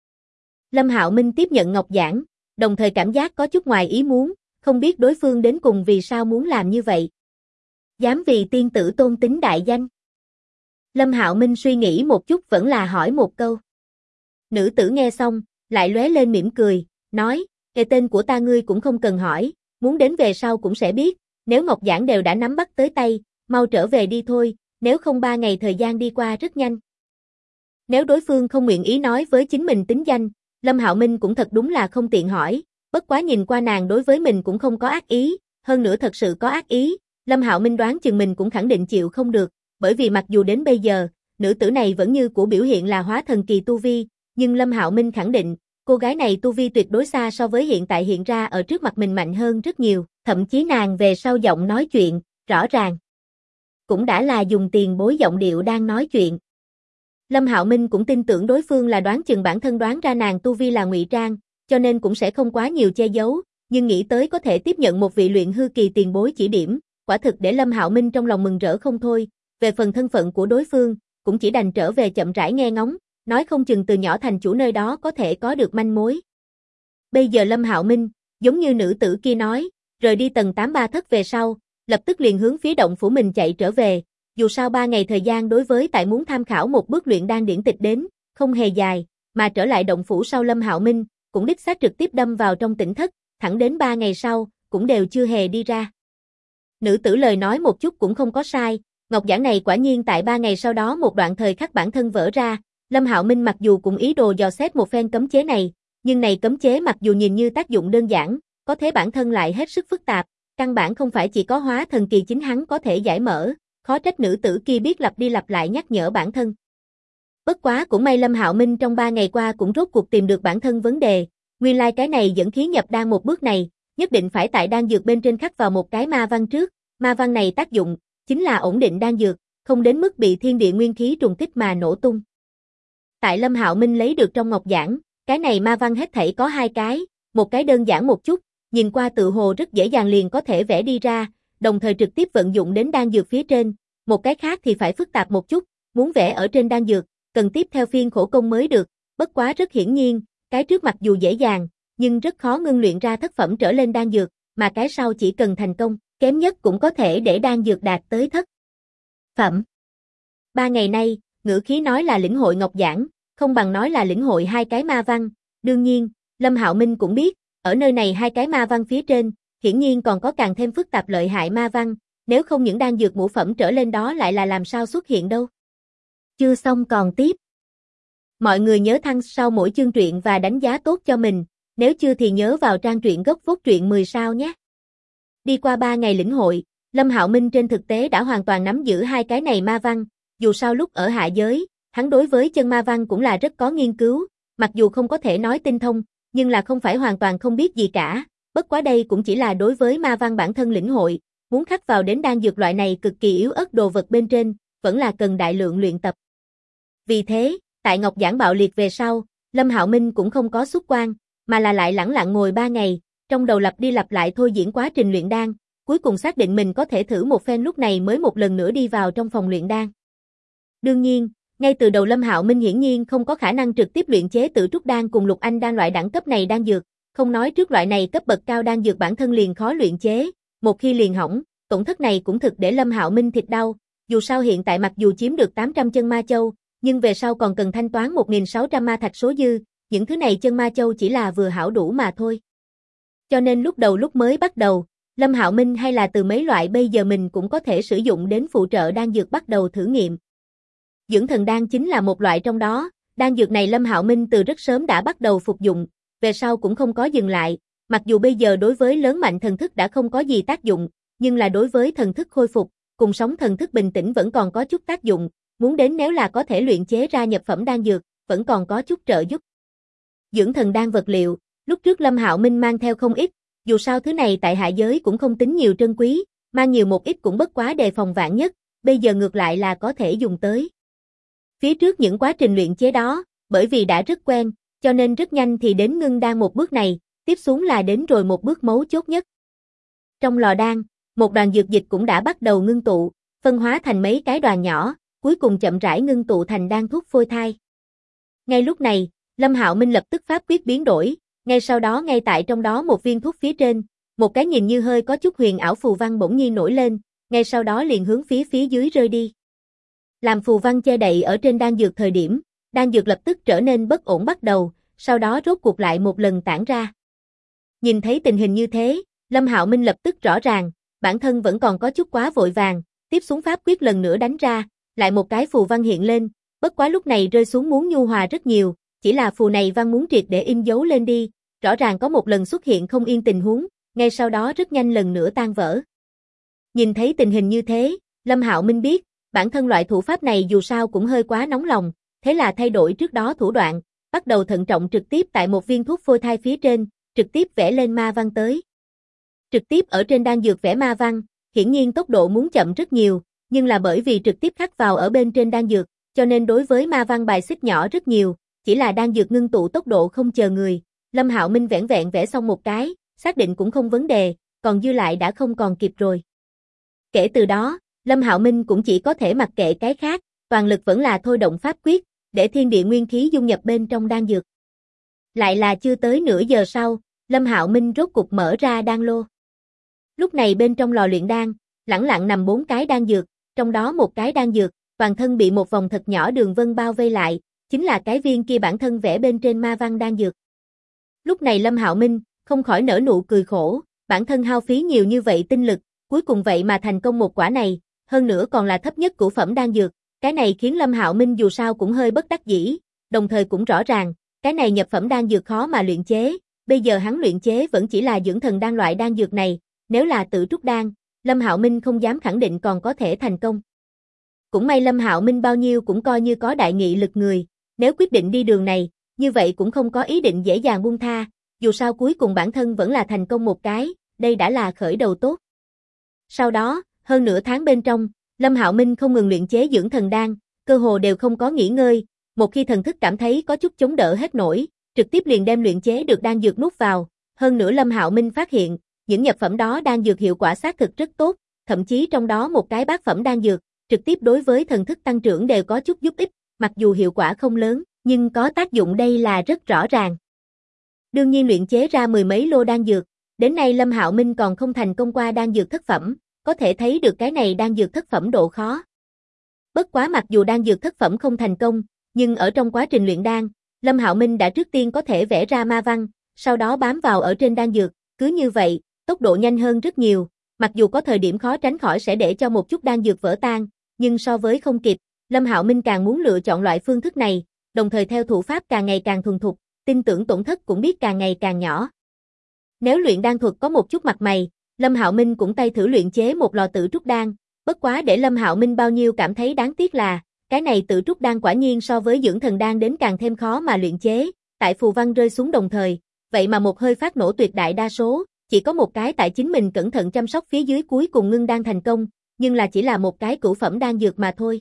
Lâm Hạo Minh tiếp nhận ngọc giản, đồng thời cảm giác có chút ngoài ý muốn, không biết đối phương đến cùng vì sao muốn làm như vậy. Dám vì tiên tử tôn tính đại danh. Lâm Hạo Minh suy nghĩ một chút vẫn là hỏi một câu. Nữ tử nghe xong, lại lóe lên mỉm cười, nói, tên của ta ngươi cũng không cần hỏi, muốn đến về sau cũng sẽ biết, nếu ngọc giản đều đã nắm bắt tới tay, mau trở về đi thôi, nếu không 3 ngày thời gian đi qua rất nhanh. Nếu đối phương không nguyện ý nói với chính mình tính danh, Lâm Hạo Minh cũng thật đúng là không tiện hỏi, bất quá nhìn qua nàng đối với mình cũng không có ác ý, hơn nữa thật sự có ác ý, Lâm Hạo Minh đoán chừng mình cũng khẳng định chịu không được, bởi vì mặc dù đến bây giờ, nữ tử này vẫn như của biểu hiện là hóa thần kỳ tu vi, nhưng Lâm Hạo Minh khẳng định, cô gái này tu vi tuyệt đối xa so với hiện tại hiện ra ở trước mặt mình mạnh hơn rất nhiều, thậm chí nàng về sau giọng nói chuyện, rõ ràng cũng đã là dùng tiền bối giọng điệu đang nói chuyện. Lâm Hạo Minh cũng tin tưởng đối phương là đoán chừng bản thân đoán ra nàng tu vi là ngụy trang, cho nên cũng sẽ không quá nhiều che giấu, nhưng nghĩ tới có thể tiếp nhận một vị luyện hư kỳ tiền bối chỉ điểm, quả thực để Lâm Hạo Minh trong lòng mừng rỡ không thôi, về phần thân phận của đối phương, cũng chỉ đành trở về chậm rãi nghe ngóng, nói không chừng từ nhỏ thành chủ nơi đó có thể có được manh mối. Bây giờ Lâm Hạo Minh, giống như nữ tử kia nói, rời đi tầng 83 thất về sau, lập tức liền hướng phía động phủ mình chạy trở về, dù sao 3 ngày thời gian đối với tại muốn tham khảo một bước luyện đan điển tịch đến, không hề dài, mà trở lại động phủ sau Lâm Hạo Minh, cũng đích xác trực tiếp đâm vào trong tỉnh thất, thẳng đến 3 ngày sau, cũng đều chưa hề đi ra. Nữ tử lời nói một chút cũng không có sai, ngọc giản này quả nhiên tại 3 ngày sau đó một đoạn thời khắc bản thân vỡ ra, Lâm Hạo Minh mặc dù cũng ý đồ dò xét một phen cấm chế này, nhưng này cấm chế mặc dù nhìn như tác dụng đơn giản, có thế bản thân lại hết sức phức tạp, căn bản không phải chỉ có hóa thần kỳ chính hắn có thể giải mở, khó trách nữ tử kia biết lặp đi lặp lại nhắc nhở bản thân. Bất quá cũng may Lâm Hạo Minh trong 3 ngày qua cũng rốt cuộc tìm được bản thân vấn đề, nguyên lai cái này dẫn khí nhập đan một bước này, nhất định phải tại đan dược bên trên khắc vào một cái ma văn trước, ma văn này tác dụng chính là ổn định đan dược, không đến mức bị thiên địa nguyên khí trùng kích mà nổ tung. Tại Lâm Hạo Minh lấy được trong ngọc giản, cái này ma văn hết thảy có 2 cái, một cái đơn giản một chút, nhìn qua tự hồ rất dễ dàng liền có thể vẽ đi ra, đồng thời trực tiếp vận dụng đến đan dược phía trên, một cái khác thì phải phức tạp một chút, muốn vẽ ở trên đan dược, cần tiếp theo phiên khổ công mới được, bất quá rất hiển nhiên, cái trước mặc dù dễ dàng, nhưng rất khó ngưng luyện ra thất phẩm trở lên đan dược, mà cái sau chỉ cần thành công, kém nhất cũng có thể để đan dược đạt tới thất phẩm. 3 ngày nay, ngữ khí nói là lĩnh hội ngọc giản, không bằng nói là lĩnh hội 2 cái ma văn, đương nhiên, Lâm Hạo Minh cũng biết, ở nơi này 2 cái ma văn phía trên, hiển nhiên còn có càng thêm phức tạp lợi hại ma văn, nếu không những đan dược ngũ phẩm trở lên đó lại là làm sao xuất hiện đâu. Chưa xong còn tiếp. Mọi người nhớ thăng sau mỗi chương truyện và đánh giá tốt cho mình, nếu chưa thì nhớ vào trang truyện gốc phốt truyện 10 sao nhé. Đi qua 3 ngày lĩnh hội, Lâm Hạo Minh trên thực tế đã hoàn toàn nắm giữ 2 cái này ma văn, dù sao lúc ở hạ giới, hắn đối với chân ma văn cũng là rất có nghiên cứu, mặc dù không có thể nói tinh thông, nhưng là không phải hoàn toàn không biết gì cả, bất quá đây cũng chỉ là đối với ma văn bản thân lĩnh hội, muốn khắc vào đến đan dược loại này cực kỳ yếu ớt đồ vật bên trên, vẫn là cần đại lượng luyện tập. Vì thế, tại ngọc giản bạo liệt về sau, Lâm Hạo Minh cũng không có xuất quan, mà là lại lẳng lặng ngồi 3 ngày, trong đầu lặp đi lặp lại thôi diễn quá trình luyện đan, cuối cùng xác định mình có thể thử một phen lúc này mới một lần nữa đi vào trong phòng luyện đan. Đương nhiên, ngay từ đầu Lâm Hạo Minh hiển nhiên không có khả năng trực tiếp luyện chế tự trúc đan cùng lục anh đan loại đẳng cấp này đan dược, không nói trước loại này cấp bậc cao đan dược bản thân liền khó luyện chế, một khi liền hỏng, tổn thất này cũng thực để Lâm Hạo Minh thịt đau, dù sao hiện tại mặc dù chiếm được 800 chân ma châu, nhưng về sau còn cần thanh toán 1600 ma thạch số dư, những thứ này chân ma châu chỉ là vừa hảo đủ mà thôi. Cho nên lúc mới bắt đầu, Lâm Hạo Minh hay là từ mấy loại bây giờ mình cũng có thể sử dụng đến phụ trợ đan dược bắt đầu thử nghiệm. Dưỡng thần đan chính là một loại trong đó, đan dược này Lâm Hạo Minh từ rất sớm đã bắt đầu phục dụng, về sau cũng không có dừng lại, mặc dù bây giờ đối với lớn mạnh thần thức đã không có gì tác dụng, nhưng là đối với thần thức khôi phục, cùng sống thần thức bình tĩnh vẫn còn có chút tác dụng, muốn đến nếu là có thể luyện chế ra nhập phẩm đan dược, vẫn còn có chút trợ giúp. Dưỡng thần đan vật liệu, lúc trước Lâm Hạo Minh mang theo không ít, dù sao thứ này tại hạ giới cũng không tính nhiều trân quý, mang nhiều một ít cũng bất quá đề phòng vạn nhất, bây giờ ngược lại là có thể dùng tới. Phía trước những quá trình luyện chế đó, bởi vì đã rất quen, cho nên rất nhanh thì đến ngưng đan một bước này, tiếp xuống là đến rồi một bước mấu chốt nhất. Trong lò đan, một đoàn dược dịch cũng đã bắt đầu ngưng tụ, phân hóa thành mấy cái đoàn nhỏ, cuối cùng chậm rãi ngưng tụ thành đan thuốc phôi thai. Ngay lúc này, Lâm Hạo Minh lập tức pháp quyết biến đổi, ngay sau đó ngay tại trong đó một viên thuốc phía trên, một cái nhìn như hơi có chút huyền ảo phù văn bỗng nhiên nổi lên, ngay sau đó liền hướng phía dưới rơi đi. Làm phù văn che đậy ở trên đan dược thời điểm, đan dược lập tức trở nên bất ổn bắt đầu, sau đó rốt cuộc lại một lần tản ra. Nhìn thấy tình hình như thế, Lâm Hạo Minh lập tức rõ ràng, bản thân vẫn còn có chút quá vội vàng, tiếp xuống pháp quyết lần nữa đánh ra, lại một cái phù văn hiện lên, bất quá lúc này rơi xuống muốn nhu hòa rất nhiều, chỉ là phù này văn muốn triệt để in dấu lên đi, rõ ràng có một lần xuất hiện không yên tình huống, ngay sau đó rất nhanh lần nữa tan vỡ. Nhìn thấy tình hình như thế, Lâm Hạo Minh biết, bản thân loại thủ pháp này dù sao cũng hơi quá nóng lòng, thế là thay đổi trước đó thủ đoạn, bắt đầu thận trọng trực tiếp tại một viên thuốc phôi thai phía trên, trực tiếp vẽ lên ma văn tới. Trực tiếp ở trên đan dược vẽ ma văn, hiển nhiên tốc độ muốn chậm rất nhiều, nhưng là bởi vì trực tiếp khắc vào ở bên trên đan dược, cho nên đối với ma văn bài xích nhỏ rất nhiều, chỉ là đan dược ngưng tụ tốc độ không chờ người. Lâm Hạo Minh vẻn vẹn vẽ xong một cái, xác định cũng không vấn đề, còn dư lại đã không còn kịp rồi. Kể từ đó, Lâm Hạo Minh cũng chỉ có thể mặc kệ cái khác, toàn lực vẫn là thôi động pháp quyết, để thiên địa nguyên khí dung nhập bên trong đan dược. Lại là chưa tới nửa giờ sau, Lâm Hạo Minh rốt cục mở ra đan lô. Lúc này bên trong lò luyện đan, lẳng lặng nằm 4 cái đan dược, trong đó một cái đan dược, toàn thân bị một vòng thật nhỏ đường vân bao vây lại, chính là cái viên kia bản thân vẽ bên trên ma văn đan dược. Lúc này Lâm Hạo Minh không khỏi nở nụ cười khổ, bản thân hao phí nhiều như vậy tinh lực, cuối cùng vậy mà thành công một quả này, hơn nữa còn là thấp nhất cửu phẩm đan dược, cái này khiến Lâm Hạo Minh dù sao cũng hơi bất đắc dĩ, đồng thời cũng rõ ràng, cái này nhập phẩm đan dược khó mà luyện chế, bây giờ hắn luyện chế vẫn chỉ là dưỡng thần đan loại đan dược này, nếu là tự trúc đan, Lâm Hạo Minh không dám khẳng định còn có thể thành công. Cũng may Lâm Hạo Minh bao nhiêu cũng coi như có đại nghị lực người, nếu quyết định đi đường này, như vậy cũng không có ý định dễ dàng buông tha, dù sao cuối cùng bản thân vẫn là thành công một cái, đây đã là khởi đầu tốt. Sau đó, hơn nửa tháng bên trong, Lâm Hạo Minh không ngừng luyện chế dưỡng thần đan, cơ hồ đều không có nghỉ ngơi, một khi thần thức cảm thấy có chút chống đỡ hết nổi, trực tiếp liền đem luyện chế được đan dược nuốt vào, hơn nữa Lâm Hạo Minh phát hiện, những nhập phẩm đó đan dược hiệu quả xác thực rất tốt, thậm chí trong đó một cái bát phẩm đan dược, trực tiếp đối với thần thức tăng trưởng đều có chút giúp ích, mặc dù hiệu quả không lớn, nhưng có tác dụng đây là rất rõ ràng. Đương nhiên luyện chế ra mười mấy lô đan dược, đến nay Lâm Hạo Minh còn không thành công qua đan dược thất phẩm, có thể thấy được cái này đan dược thất phẩm độ khó. Bất quá mặc dù đan dược thất phẩm không thành công, nhưng ở trong quá trình luyện đan, Lâm Hạo Minh đã trước tiên có thể vẽ ra ma văn, sau đó bám vào ở trên đan dược, cứ như vậy, tốc độ nhanh hơn rất nhiều, mặc dù có thời điểm khó tránh khỏi sẽ để cho một chút đan dược vỡ tan, nhưng so với không kịp, Lâm Hạo Minh càng muốn lựa chọn loại phương thức này, đồng thời theo thủ pháp càng ngày càng thuần thục, tin tưởng tổn thất cũng biết càng ngày càng nhỏ. Nếu luyện đan thuật có một chút mặt mày, Lâm Hạo Minh cũng tay thử luyện chế một lò tự trúc đan, bất quá để Lâm Hạo Minh bao nhiêu cảm thấy đáng tiếc là, cái này tự trúc đan quả nhiên so với dưỡng thần đan đến càng thêm khó mà luyện chế, tại phù văn rơi xuống đồng thời, vậy mà một hơi phát nổ tuyệt đại đa số, chỉ có một cái tại chính mình cẩn thận chăm sóc phía dưới cuối cùng ngưng đan thành công, nhưng là chỉ là một cái cửu phẩm đan dược mà thôi.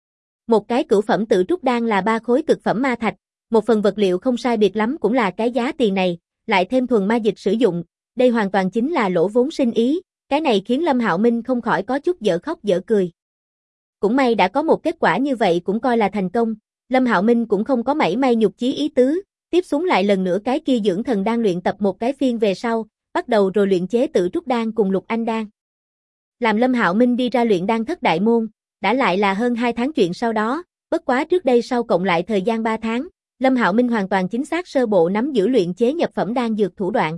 Một cái cửu phẩm tự trúc đan là 3 khối cực phẩm ma thạch, một phần vật liệu không sai biệt lắm cũng là cái giá tiền này, lại thêm thuần ma dịch sử dụng, đây hoàn toàn chính là lỗ vốn sinh ý, cái này khiến Lâm Hạo Minh không khỏi có chút dở khóc dở cười. Cũng may đã có một kết quả như vậy cũng coi là thành công, Lâm Hạo Minh cũng không có mảy may nhục chí ý tứ, tiếp xuống lại lần nữa cái kia dưỡng thần đan luyện tập một cái phiên về sau, bắt đầu rồi luyện chế tự trúc đan cùng lục anh đan. Làm Lâm Hạo Minh đi ra luyện đan thất đại môn, đã lại là hơn 2 tháng chuyện sau đó, bất quá trước đây sau cộng lại thời gian 3 tháng, Lâm Hạo Minh hoàn toàn chính xác sơ bộ nắm giữ luyện chế nhập phẩm đan dược thủ đoạn.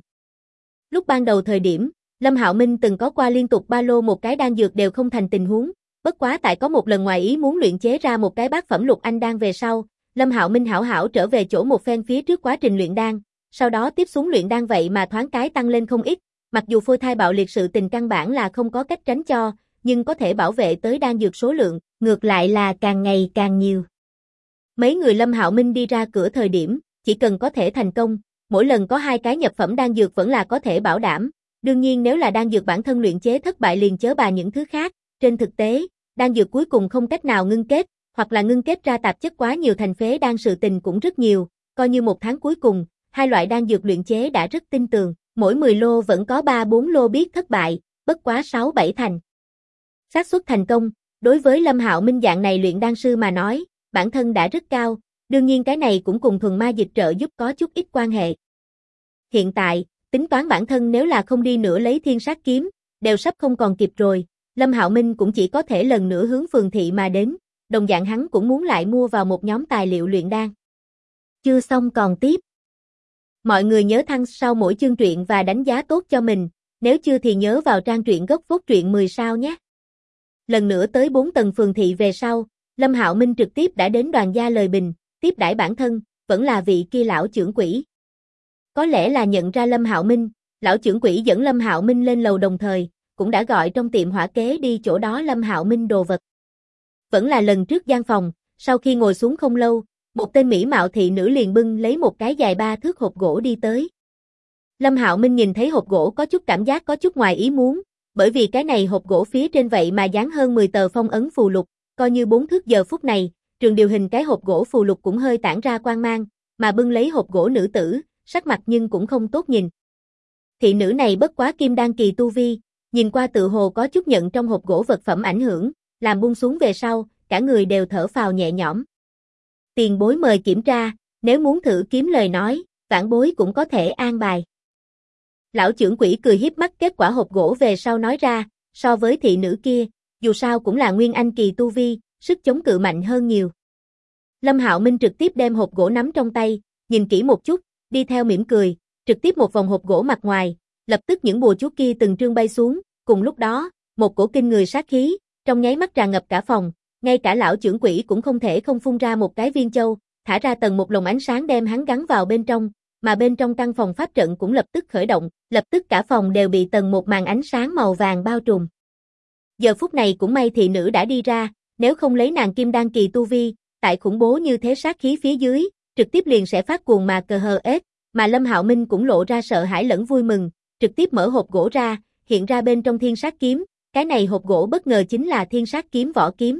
Lúc ban đầu thời điểm, Lâm Hạo Minh từng có qua liên tục 3 lô một cái đan dược đều không thành tình huống, bất quá tại có một lần ngoài ý muốn luyện chế ra một cái bát phẩm lục anh đan về sau, Lâm Hạo Minh hảo hảo trở về chỗ một phen phía trước quá trình luyện đan, sau đó tiếp xuống luyện đan vậy mà thoáng cái tăng lên không ít, mặc dù phôi thai bạo liệt sự tình căn bản là không có cách tránh cho, nhưng có thể bảo vệ tới đan dược số lượng, ngược lại là càng ngày càng nhiều. Mấy người Lâm Hạo Minh đi ra cửa thời điểm, chỉ cần có thể thành công, mỗi lần có 2 cái nhập phẩm đan dược vẫn là có thể bảo đảm, đương nhiên nếu là đan dược bản thân luyện chế thất bại liền chớ bà những thứ khác, trên thực tế, đan dược cuối cùng không cách nào ngưng kết, hoặc là ngưng kết ra tạp chất quá nhiều thành phế đan sự tình cũng rất nhiều, coi như một tháng cuối cùng, 2 loại đan dược luyện chế đã rất tin tường, mỗi 10 lô vẫn có 3-4 lô biết thất bại, bất quá 6-7 thành. Xác suất thành công, đối với Lâm Hạo Minh dạng này luyện đan sư mà nói, bản thân đã rất cao, đương nhiên cái này cũng cùng thuần ma dịch trợ giúp có chút ít quan hệ. Hiện tại, tính toán bản thân nếu là không đi nữa lấy thiên sát kiếm, đều sắp không còn kịp rồi, Lâm Hạo Minh cũng chỉ có thể lần nữa hướng phường thị mà đến, đồng dạng hắn cũng muốn lại mua vào một nhóm tài liệu luyện đan. Chưa xong còn tiếp. Mọi người nhớ thăng sau mỗi chương truyện và đánh giá tốt cho mình, nếu chưa thì nhớ vào trang truyện gốc phốt truyện 10 sao nhé. Lần nữa tới 4 tầng phường thị về sau, Lâm Hạo Minh trực tiếp đã đến Đoàn gia lời bình, tiếp đãi bản thân, vẫn là vị kia lão trưởng quỹ. Có lẽ là nhận ra Lâm Hạo Minh, lão trưởng quỹ dẫn Lâm Hạo Minh lên lầu đồng thời, cũng đã gọi trong tiệm hỏa kế đi chỗ đó Lâm Hạo Minh đồ vật. Vẫn là lần trước gian phòng, sau khi ngồi xuống không lâu, một tên mỹ mạo thị nữ liền bưng lấy một cái dài 3 thước hộp gỗ đi tới. Lâm Hạo Minh nhìn thấy hộp gỗ có chút cảm giác có chút ngoài ý muốn, bởi vì cái này hộp gỗ phía trên vậy mà dán hơn 10 tờ phong ấn phù lục, coi như 4 thước giờ phút này, trường điều hình cái hộp gỗ phù lục cũng hơi tản ra quang mang, mà bưng lấy hộp gỗ nữ tử, sắc mặt nhưng cũng không tốt nhìn. Thị nữ này bất quá kim đan kỳ tu vi, nhìn qua tự hồ có chút nhận trong hộp gỗ vật phẩm ảnh hưởng, làm buông xuống về sau, cả người đều thở phào nhẹ nhõm. Tiền bối mời kiểm tra, nếu muốn thử kiếm lời nói, vãn bối cũng có thể an bài. Lão trưởng quỹ cười hiếp mắt kết quả hộp gỗ về sau nói ra, so với thị nữ kia, dù sao cũng là nguyên anh kỳ tu vi, sức chống cự mạnh hơn nhiều. Lâm Hạo Minh trực tiếp đem hộp gỗ nắm trong tay, nhìn kỹ một chút, đi theo mỉm cười, trực tiếp một vòng hộp gỗ mặt ngoài, lập tức những bùa chú kia từng trương bay xuống, cùng lúc đó, một cổ kinh người sát khí, trong nháy mắt tràn ngập cả phòng, ngay cả lão trưởng quỹ cũng không thể không phun ra một cái viên châu, thả ra tầng một lồng ánh sáng đem hắn gắn vào bên trong, mà bên trong căn phòng pháp trận cũng lập tức khởi động, lập tức cả phòng đều bị tầng một màn ánh sáng màu vàng bao trùm. Giờ phút này cũng may thị nữ đã đi ra, nếu không lấy nàng kim đan kỳ tu vi, tại khủng bố như thế sát khí phía dưới, trực tiếp liền sẽ phát cuồng mà cờ hờ ết, mà Lâm Hạo Minh cũng lộ ra sợ hãi lẫn vui mừng, trực tiếp mở hộp gỗ ra, hiện ra bên trong thiên sát kiếm, cái này hộp gỗ bất ngờ chính là thiên sát kiếm vỏ kiếm.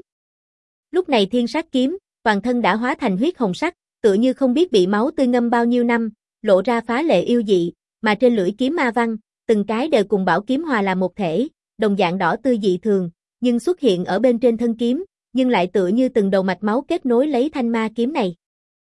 Lúc này thiên sát kiếm, toàn thân đã hóa thành huyết hồng sắc, tựa như không biết bị máu tươi ngâm bao nhiêu năm, lộ ra phá lệ yêu dị, mà trên lưỡi kiếm ma văn, từng cái đều cùng bảo kiếm hòa làm một thể, đồng dạng đỏ tươi dị thường, nhưng xuất hiện ở bên trên thân kiếm, nhưng lại tựa như từng đầu mạch máu kết nối lấy thanh ma kiếm này.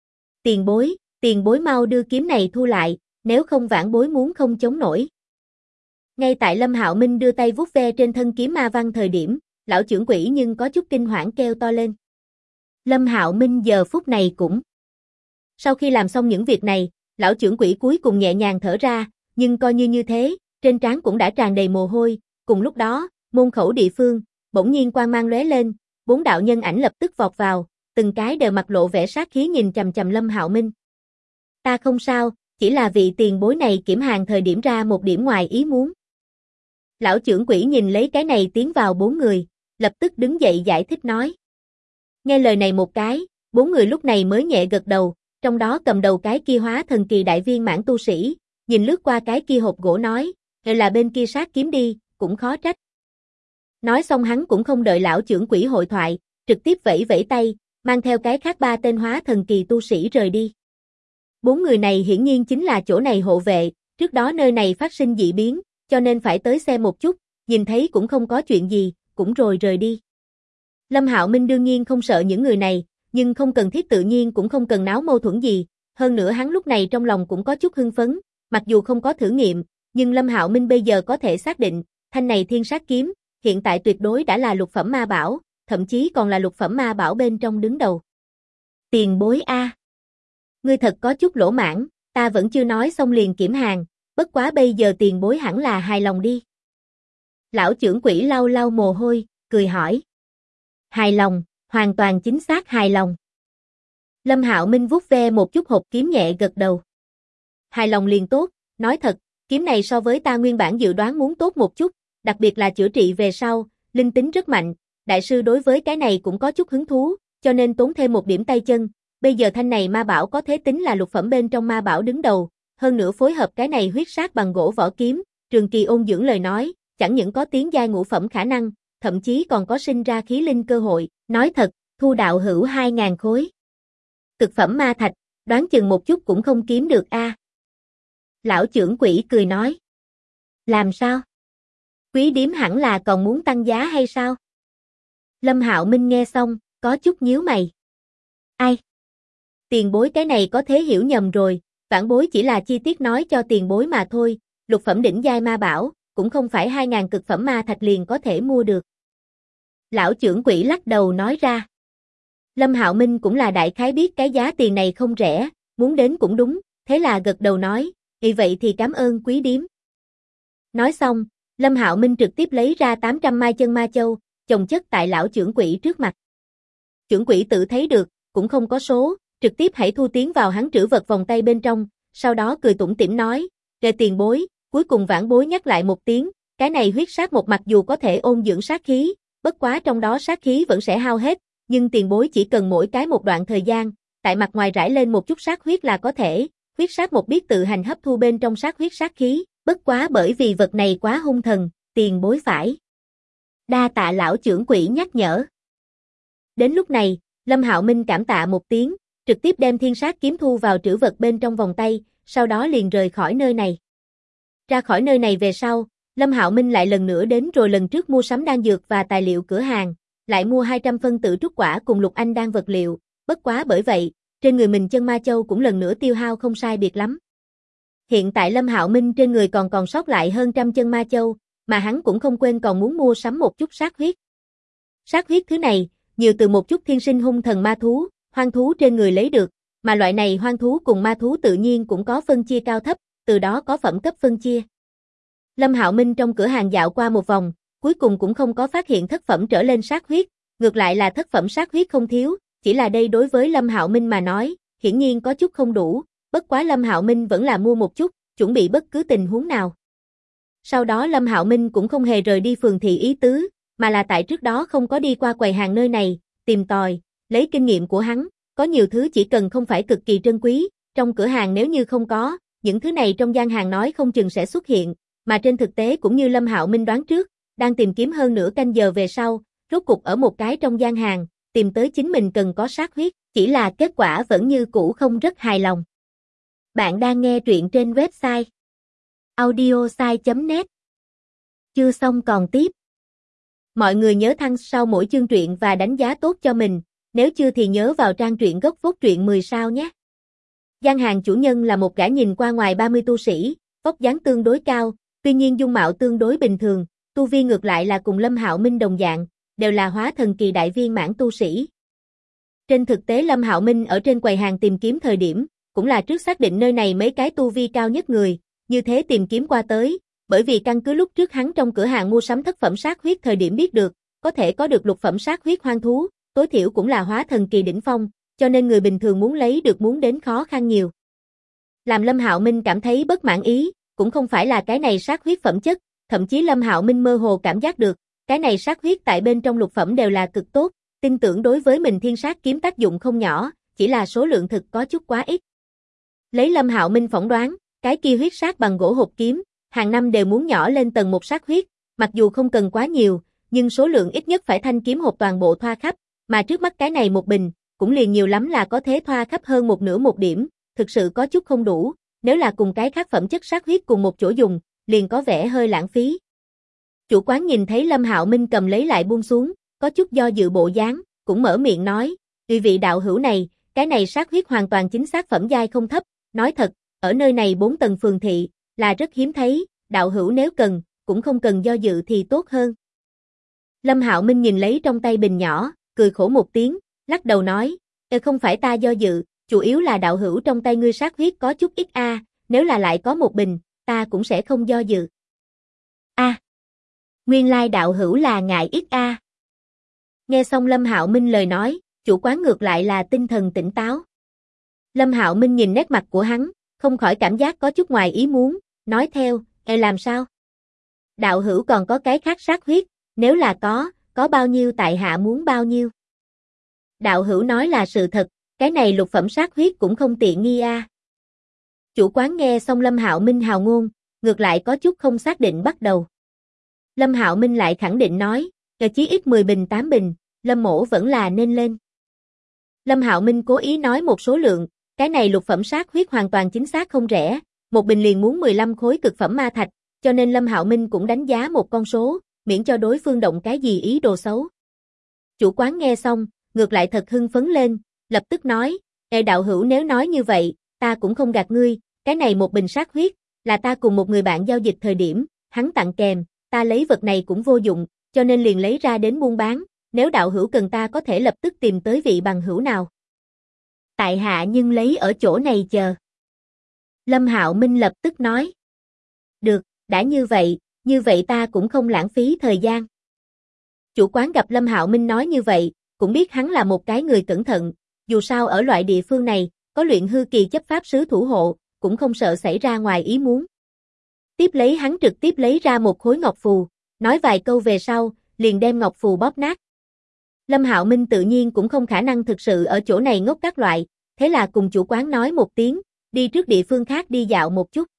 Tiền bối mau đưa kiếm này thu lại, nếu không vãn bối muốn không chống nổi. Ngay tại Lâm Hạo Minh đưa tay vuốt ve trên thân kiếm ma văn thời điểm, lão trưởng quỹ nhưng có chút kinh hoảng kêu to lên. Lâm Hạo Minh giờ phút này cũng. Sau khi làm xong những việc này, lão trưởng quỹ cuối cùng nhẹ nhàng thở ra, nhưng coi như thế, trên trán cũng đã tràn đầy mồ hôi, cùng lúc đó, môn khẩu địa phương, bỗng nhiên quang mang lóe lên, 4 đạo nhân ảnh lập tức vọt vào, từng cái đều mặt lộ vẻ sát khí nhìn chằm chằm Lâm Hạo Minh. Ta không sao, chỉ là vị tiền bối này kiểm hàng thời điểm ra một điểm ngoài ý muốn. Lão trưởng quỹ nhìn lấy cái này tiến vào 4 người, lập tức đứng dậy giải thích nói. Nghe lời này một cái, 4 người lúc này mới nhẹ gật đầu, trong đó cầm đầu cái kia hóa thần kỳ đại viên mãn tu sĩ, nhìn lướt qua cái kia hộp gỗ nói, là bên kia sát kiếm đi, cũng khó trách. Nói xong hắn cũng không đợi lão trưởng quỹ hội thoại, trực tiếp vẫy vẫy tay, mang theo cái khác 3 tên hóa thần kỳ tu sĩ rời đi. 4 người này hiển nhiên chính là chỗ này hộ vệ, trước đó nơi này phát sinh dị biến, cho nên phải tới xem một chút, nhìn thấy cũng không có chuyện gì, cũng rồi rời đi. Lâm Hạo Minh đương nhiên không sợ những người này, nhưng không cần thiết tự nhiên cũng không cần náo mâu thuẫn gì, hơn nữa hắn lúc này trong lòng cũng có chút hưng phấn, mặc dù không có thử nghiệm, nhưng Lâm Hạo Minh bây giờ có thể xác định, thanh này thiên sát kiếm, hiện tại tuyệt đối đã là lục phẩm ma bảo, thậm chí còn là lục phẩm ma bảo bên trong đứng đầu. Tiền bối a, ngươi thật có chút lỗ mãn, ta vẫn chưa nói xong liền kiểm hàng, bất quá bây giờ tiền bối hẳn là hài lòng đi. Lão trưởng quỹ lau lau mồ hôi, cười hỏi. Hài lòng, hoàn toàn chính xác hài lòng. Lâm Hạo Minh vuốt ve một chút hộp kiếm nhẹ gật đầu. Hài lòng liền tốt, nói thật, kiếm này so với ta nguyên bản dự đoán muốn tốt một chút, đặc biệt là chữa trị về sau, linh tính rất mạnh, đại sư đối với cái này cũng có chút hứng thú, cho nên tốn thêm một điểm tay chân, bây giờ thanh này ma bảo có thế tính là lục phẩm bên trong ma bảo đứng đầu, hơn nữa phối hợp cái này huyết sát bằng gỗ vỏ kiếm, Trường Kỳ ôn dưỡng lời nói, chẳng những có tiến giai ngũ phẩm khả năng, thậm chí còn có sinh ra khí linh cơ hội, nói thật, thu đạo hữu 2.000 khối. Cực phẩm ma thạch, đoán chừng một chút cũng không kiếm được a. Lão trưởng quỹ cười nói. Làm sao? Quý điếm hẳn là còn muốn tăng giá hay sao? Lâm Hạo Minh nghe xong, có chút nhíu mày. Ai? Tiền bối cái này có thế hiểu nhầm rồi, vãn bối chỉ là chi tiết nói cho tiền bối mà thôi, lục phẩm đỉnh giai ma bảo, cũng không phải 2.000 cực phẩm ma thạch liền có thể mua được. Lão trưởng quỹ lắc đầu nói ra. Lâm Hạo Minh cũng là đại khái biết cái giá tiền này không rẻ, muốn đến cũng đúng, thế là gật đầu nói, vậy thì cảm ơn quý điếm. Nói xong, Lâm Hạo Minh trực tiếp lấy ra 800 mai chân ma châu, chồng chất tại lão trưởng quỹ trước mặt. Trưởng quỹ tự thấy được, cũng không có số, trực tiếp hãy thu tiến vào hắn trữ vật vòng tay bên trong, sau đó cười tủm tỉm nói, "Kệ tiền bối." Cuối cùng vãn bối nhắc lại một tiếng, cái này huyết sát một mặc dù có thể ôn dưỡng sát khí, bất quá trong đó sát khí vẫn sẽ hao hết, nhưng tiền bối chỉ cần mỗi cái một đoạn thời gian, tại mặt ngoài rải lên một chút sát huyết là có thể, huyết sát một biết tự hành hấp thu bên trong sát huyết sát khí, bất quá bởi vì vật này quá hung thần, tiền bối phải. Đa tạ lão trưởng quỹ nhắc nhở. Đến lúc này, Lâm Hạo Minh cảm tạ một tiếng, trực tiếp đem thiên sát kiếm thu vào trữ vật bên trong vòng tay, sau đó liền rời khỏi nơi này. Ra khỏi nơi này về sau, Lâm Hạo Minh lại lần nữa đến rồi lần trước mua sắm đan dược và tài liệu cửa hàng, lại mua 200 phân tử trúc quả cùng lục anh đan vật liệu, bất quá bởi vậy, trên người mình chân ma châu cũng lần nữa tiêu hao không sai biệt lắm. Hiện tại Lâm Hạo Minh trên người còn sót lại hơn 100 chân ma châu, mà hắn cũng không quên còn muốn mua sắm một chút sát huyết. Sát huyết thứ này, nhiều từ một chút thiên sinh hung thần ma thú, hoang thú trên người lấy được, mà loại này hoang thú cùng ma thú tự nhiên cũng có phân chia cao thấp, từ đó có phẩm cấp phân chia. Lâm Hạo Minh trong cửa hàng dạo qua một vòng, cuối cùng cũng không có phát hiện thất phẩm trở lên sát huyết, ngược lại là thất phẩm sát huyết không thiếu, chỉ là đây đối với Lâm Hạo Minh mà nói, hiển nhiên có chút không đủ, bất quá Lâm Hạo Minh vẫn là mua một chút, chuẩn bị bất cứ tình huống nào. Sau đó Lâm Hạo Minh cũng không hề rời đi phường thị ý tứ, mà là tại trước đó không có đi qua quầy hàng nơi này, tìm tòi, lấy kinh nghiệm của hắn, có nhiều thứ chỉ cần không phải cực kỳ trân quý, trong cửa hàng nếu như không có, những thứ này trong gian hàng nói không chừng sẽ xuất hiện, mà trên thực tế cũng như Lâm Hạo Minh đoán trước, đang tìm kiếm hơn nửa canh giờ về sau, rốt cục ở một cái trong gian hàng, tìm tới chính mình cần có sát huyết, chỉ là kết quả vẫn như cũ không rất hài lòng. Bạn đang nghe truyện trên website audiosai.net. Chưa xong còn tiếp. Mọi người nhớ thăng sau mỗi chương truyện và đánh giá tốt cho mình, nếu chưa thì nhớ vào trang truyện gốc Vốt Truyện 10 sao nhé. Gian hàng chủ nhân là một gã nhìn qua ngoài 30 tu sĩ, vóc dáng tương đối cao, tuy nhiên dung mạo tương đối bình thường, tu vi ngược lại là cùng Lâm Hạo Minh đồng dạng, đều là hóa thần kỳ đại viên mãn tu sĩ. Trên thực tế Lâm Hạo Minh ở trên quầy hàng tìm kiếm thời điểm, cũng là trước xác định nơi này mấy cái tu vi cao nhất người, như thế tìm kiếm qua tới, bởi vì căn cứ lúc trước hắn trong cửa hàng mua sắm thất phẩm sát huyết thời điểm biết được, có thể có được lục phẩm sát huyết hoang thú, tối thiểu cũng là hóa thần kỳ đỉnh phong, cho nên người bình thường muốn lấy được muốn đến khó khăn nhiều. Làm Lâm Hạo Minh cảm thấy bất mãn ý, cũng không phải là cái này sát huyết phẩm chất, thậm chí Lâm Hạo Minh mơ hồ cảm giác được, cái này sát huyết tại bên trong lục phẩm đều là cực tốt, tin tưởng đối với mình thiên sát kiếm tác dụng không nhỏ, chỉ là số lượng thực có chút quá ít. Lấy Lâm Hạo Minh phỏng đoán, cái kia huyết sát bằng gỗ hộp kiếm, hàng năm đều muốn nhỏ lên tầng một sát huyết, mặc dù không cần quá nhiều, nhưng số lượng ít nhất phải thanh kiếm hộp toàn bộ thoa khắp, mà trước mắt cái này một bình, cũng liền nhiều lắm là có thể thoa khắp hơn một nửa một điểm, thực sự có chút không đủ, nếu là cùng cái khác phẩm chất sát huyết cùng một chỗ dùng, liền có vẻ hơi lãng phí. Chủ quán nhìn thấy Lâm Hạo Minh cầm lấy lại buông xuống, có chút do dự bộ dáng, cũng mở miệng nói, vị đạo hữu này, cái này sát huyết hoàn toàn chính xác phẩm giai không thấp, nói thật, ở nơi này 4 tầng phường thị, là rất hiếm thấy, đạo hữu nếu cần, cũng không cần do dự thì tốt hơn. Lâm Hạo Minh nhìn lấy trong tay bình nhỏ, cười khổ một tiếng, lắc đầu nói, không phải ta do dự, chủ yếu là đạo hữu trong tay ngươi sát huyết có chút ít nếu là lại có một bình, ta cũng sẽ không do dự. Nguyên lai đạo hữu là ngại ít Nghe xong Lâm Hạo Minh lời nói, chủ quán ngược lại là tinh thần tỉnh táo. Lâm Hạo Minh nhìn nét mặt của hắn, không khỏi cảm giác có chút ngoài ý muốn, nói theo, làm sao? Đạo hữu còn có cái khác sát huyết, nếu là có bao nhiêu tại hạ muốn bao nhiêu? Đạo hữu nói là sự thật, cái này lục phẩm sát huyết cũng không tiện nghi Chủ quán nghe xong Lâm Hạo Minh hào ngôn, ngược lại có chút không xác định bắt đầu. Lâm Hạo Minh lại khẳng định nói, chí ít 10 bình 8 bình, Lâm mỗ vẫn là nên lên. Lâm Hạo Minh cố ý nói một số lượng, cái này lục phẩm sát huyết hoàn toàn chính xác không rẻ, một bình liền muốn 15 khối cực phẩm ma thạch, cho nên Lâm Hạo Minh cũng đánh giá một con số, miễn cho đối phương động cái gì ý đồ xấu. Chủ quán nghe xong, ngược lại thật hưng phấn lên, lập tức nói, đạo hữu nếu nói như vậy, ta cũng không gạt ngươi, cái này một bình sát huyết, là ta cùng một người bạn giao dịch thời điểm, hắn tặng kèm, ta lấy vật này cũng vô dụng, cho nên liền lấy ra đến buôn bán, nếu đạo hữu cần ta có thể lập tức tìm tới vị bằng hữu nào. Tại hạ nhưng lấy ở chỗ này chờ. Lâm Hạo Minh lập tức nói. Được, đã như vậy ta cũng không lãng phí thời gian. Chủ quán gặp Lâm Hạo Minh nói như vậy, cũng biết hắn là một cái người cẩn thận, dù sao ở loại địa phương này, có luyện hư kỳ chấp pháp sứ thủ hộ, cũng không sợ xảy ra ngoài ý muốn. Tiếp lấy hắn trực tiếp lấy ra một khối ngọc phù, nói vài câu về sau, liền đem ngọc phù bóp nát. Lâm Hạo Minh tự nhiên cũng không khả năng thực sự ở chỗ này ngốc các loại, thế là cùng chủ quán nói một tiếng, đi trước địa phương khác đi dạo một chút.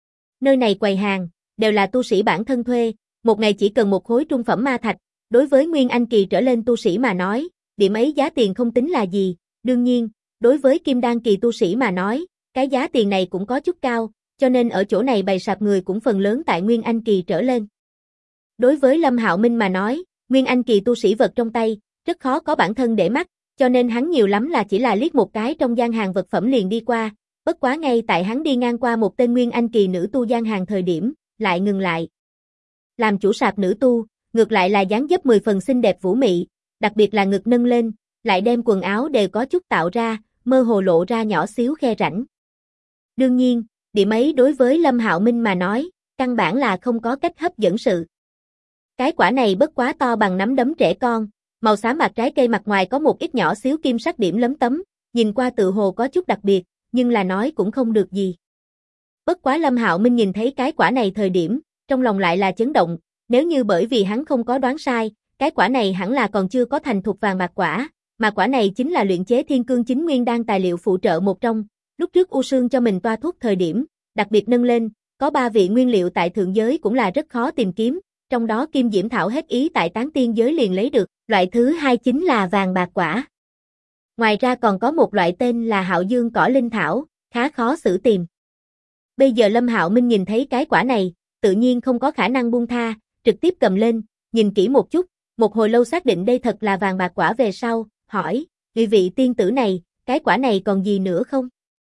Nơi này quầy hàng, đều là tu sĩ bản thân thuê, một ngày chỉ cần một khối trung phẩm ma thạch, đối với Nguyên Anh kỳ trở lên tu sĩ mà nói, điểm ấy giá tiền không tính là gì, đương nhiên, đối với Kim Đan kỳ tu sĩ mà nói, cái giá tiền này cũng có chút cao, cho nên ở chỗ này bày sạp người cũng phần lớn tại Nguyên Anh kỳ trở lên. Đối với Lâm Hạo Minh mà nói, Nguyên Anh kỳ tu sĩ vật trong tay, rất khó có bản thân để mắt, cho nên hắn nhiều lắm là chỉ là liếc một cái trong gian hàng vật phẩm liền đi qua, bất quá ngay tại hắn đi ngang qua một tên Nguyên Anh kỳ nữ tu gian hàng thời điểm, lại ngừng lại. Làm chủ sạp nữ tu, ngược lại là dáng dấp 10 phần xinh đẹp vũ mị, đặc biệt là ngực nâng lên, lại đem quần áo đều có chút tạo ra, mơ hồ lộ ra nhỏ xíu khe rãnh. Đương nhiên, điểm ấy đối với Lâm Hạo Minh mà nói, căn bản là không có cách hấp dẫn sự. Cái quả này bất quá to bằng nắm đấm trẻ con, màu xám bạc trái cây mặt ngoài có một ít nhỏ xíu kim sắc điểm lấm tấm, nhìn qua tự hồ có chút đặc biệt, nhưng là nói cũng không được gì. Bất quá Lâm Hạo Minh nhìn thấy cái quả này thời điểm, trong lòng lại là chấn động, nếu như bởi vì hắn không có đoán sai, cái quả này hẳn là còn chưa có thành thục vàng bạc quả, mà quả này chính là luyện chế Thiên Cương Chính Nguyên đan tài liệu phụ trợ một trong. Lúc trước U Sương cho mình toa thuốc thời điểm, đặc biệt nâng lên, có 3 vị nguyên liệu tại thượng giới cũng là rất khó tìm kiếm, trong đó Kim Diễm Thảo hết ý tại tán tiên giới liền lấy được, loại thứ hai chính là vàng bạc quả. Ngoài ra còn có một loại tên là Hạo Dương Cỏ Linh Thảo, khá khó xử tìm. Bây giờ Lâm Hạo Minh nhìn thấy cái quả này, tự nhiên không có khả năng buông tha, trực tiếp cầm lên, nhìn kỹ một chút, một hồi lâu xác định đây thật là vàng bạc quả về sau, hỏi, vị tiên tử này, cái quả này còn gì nữa không?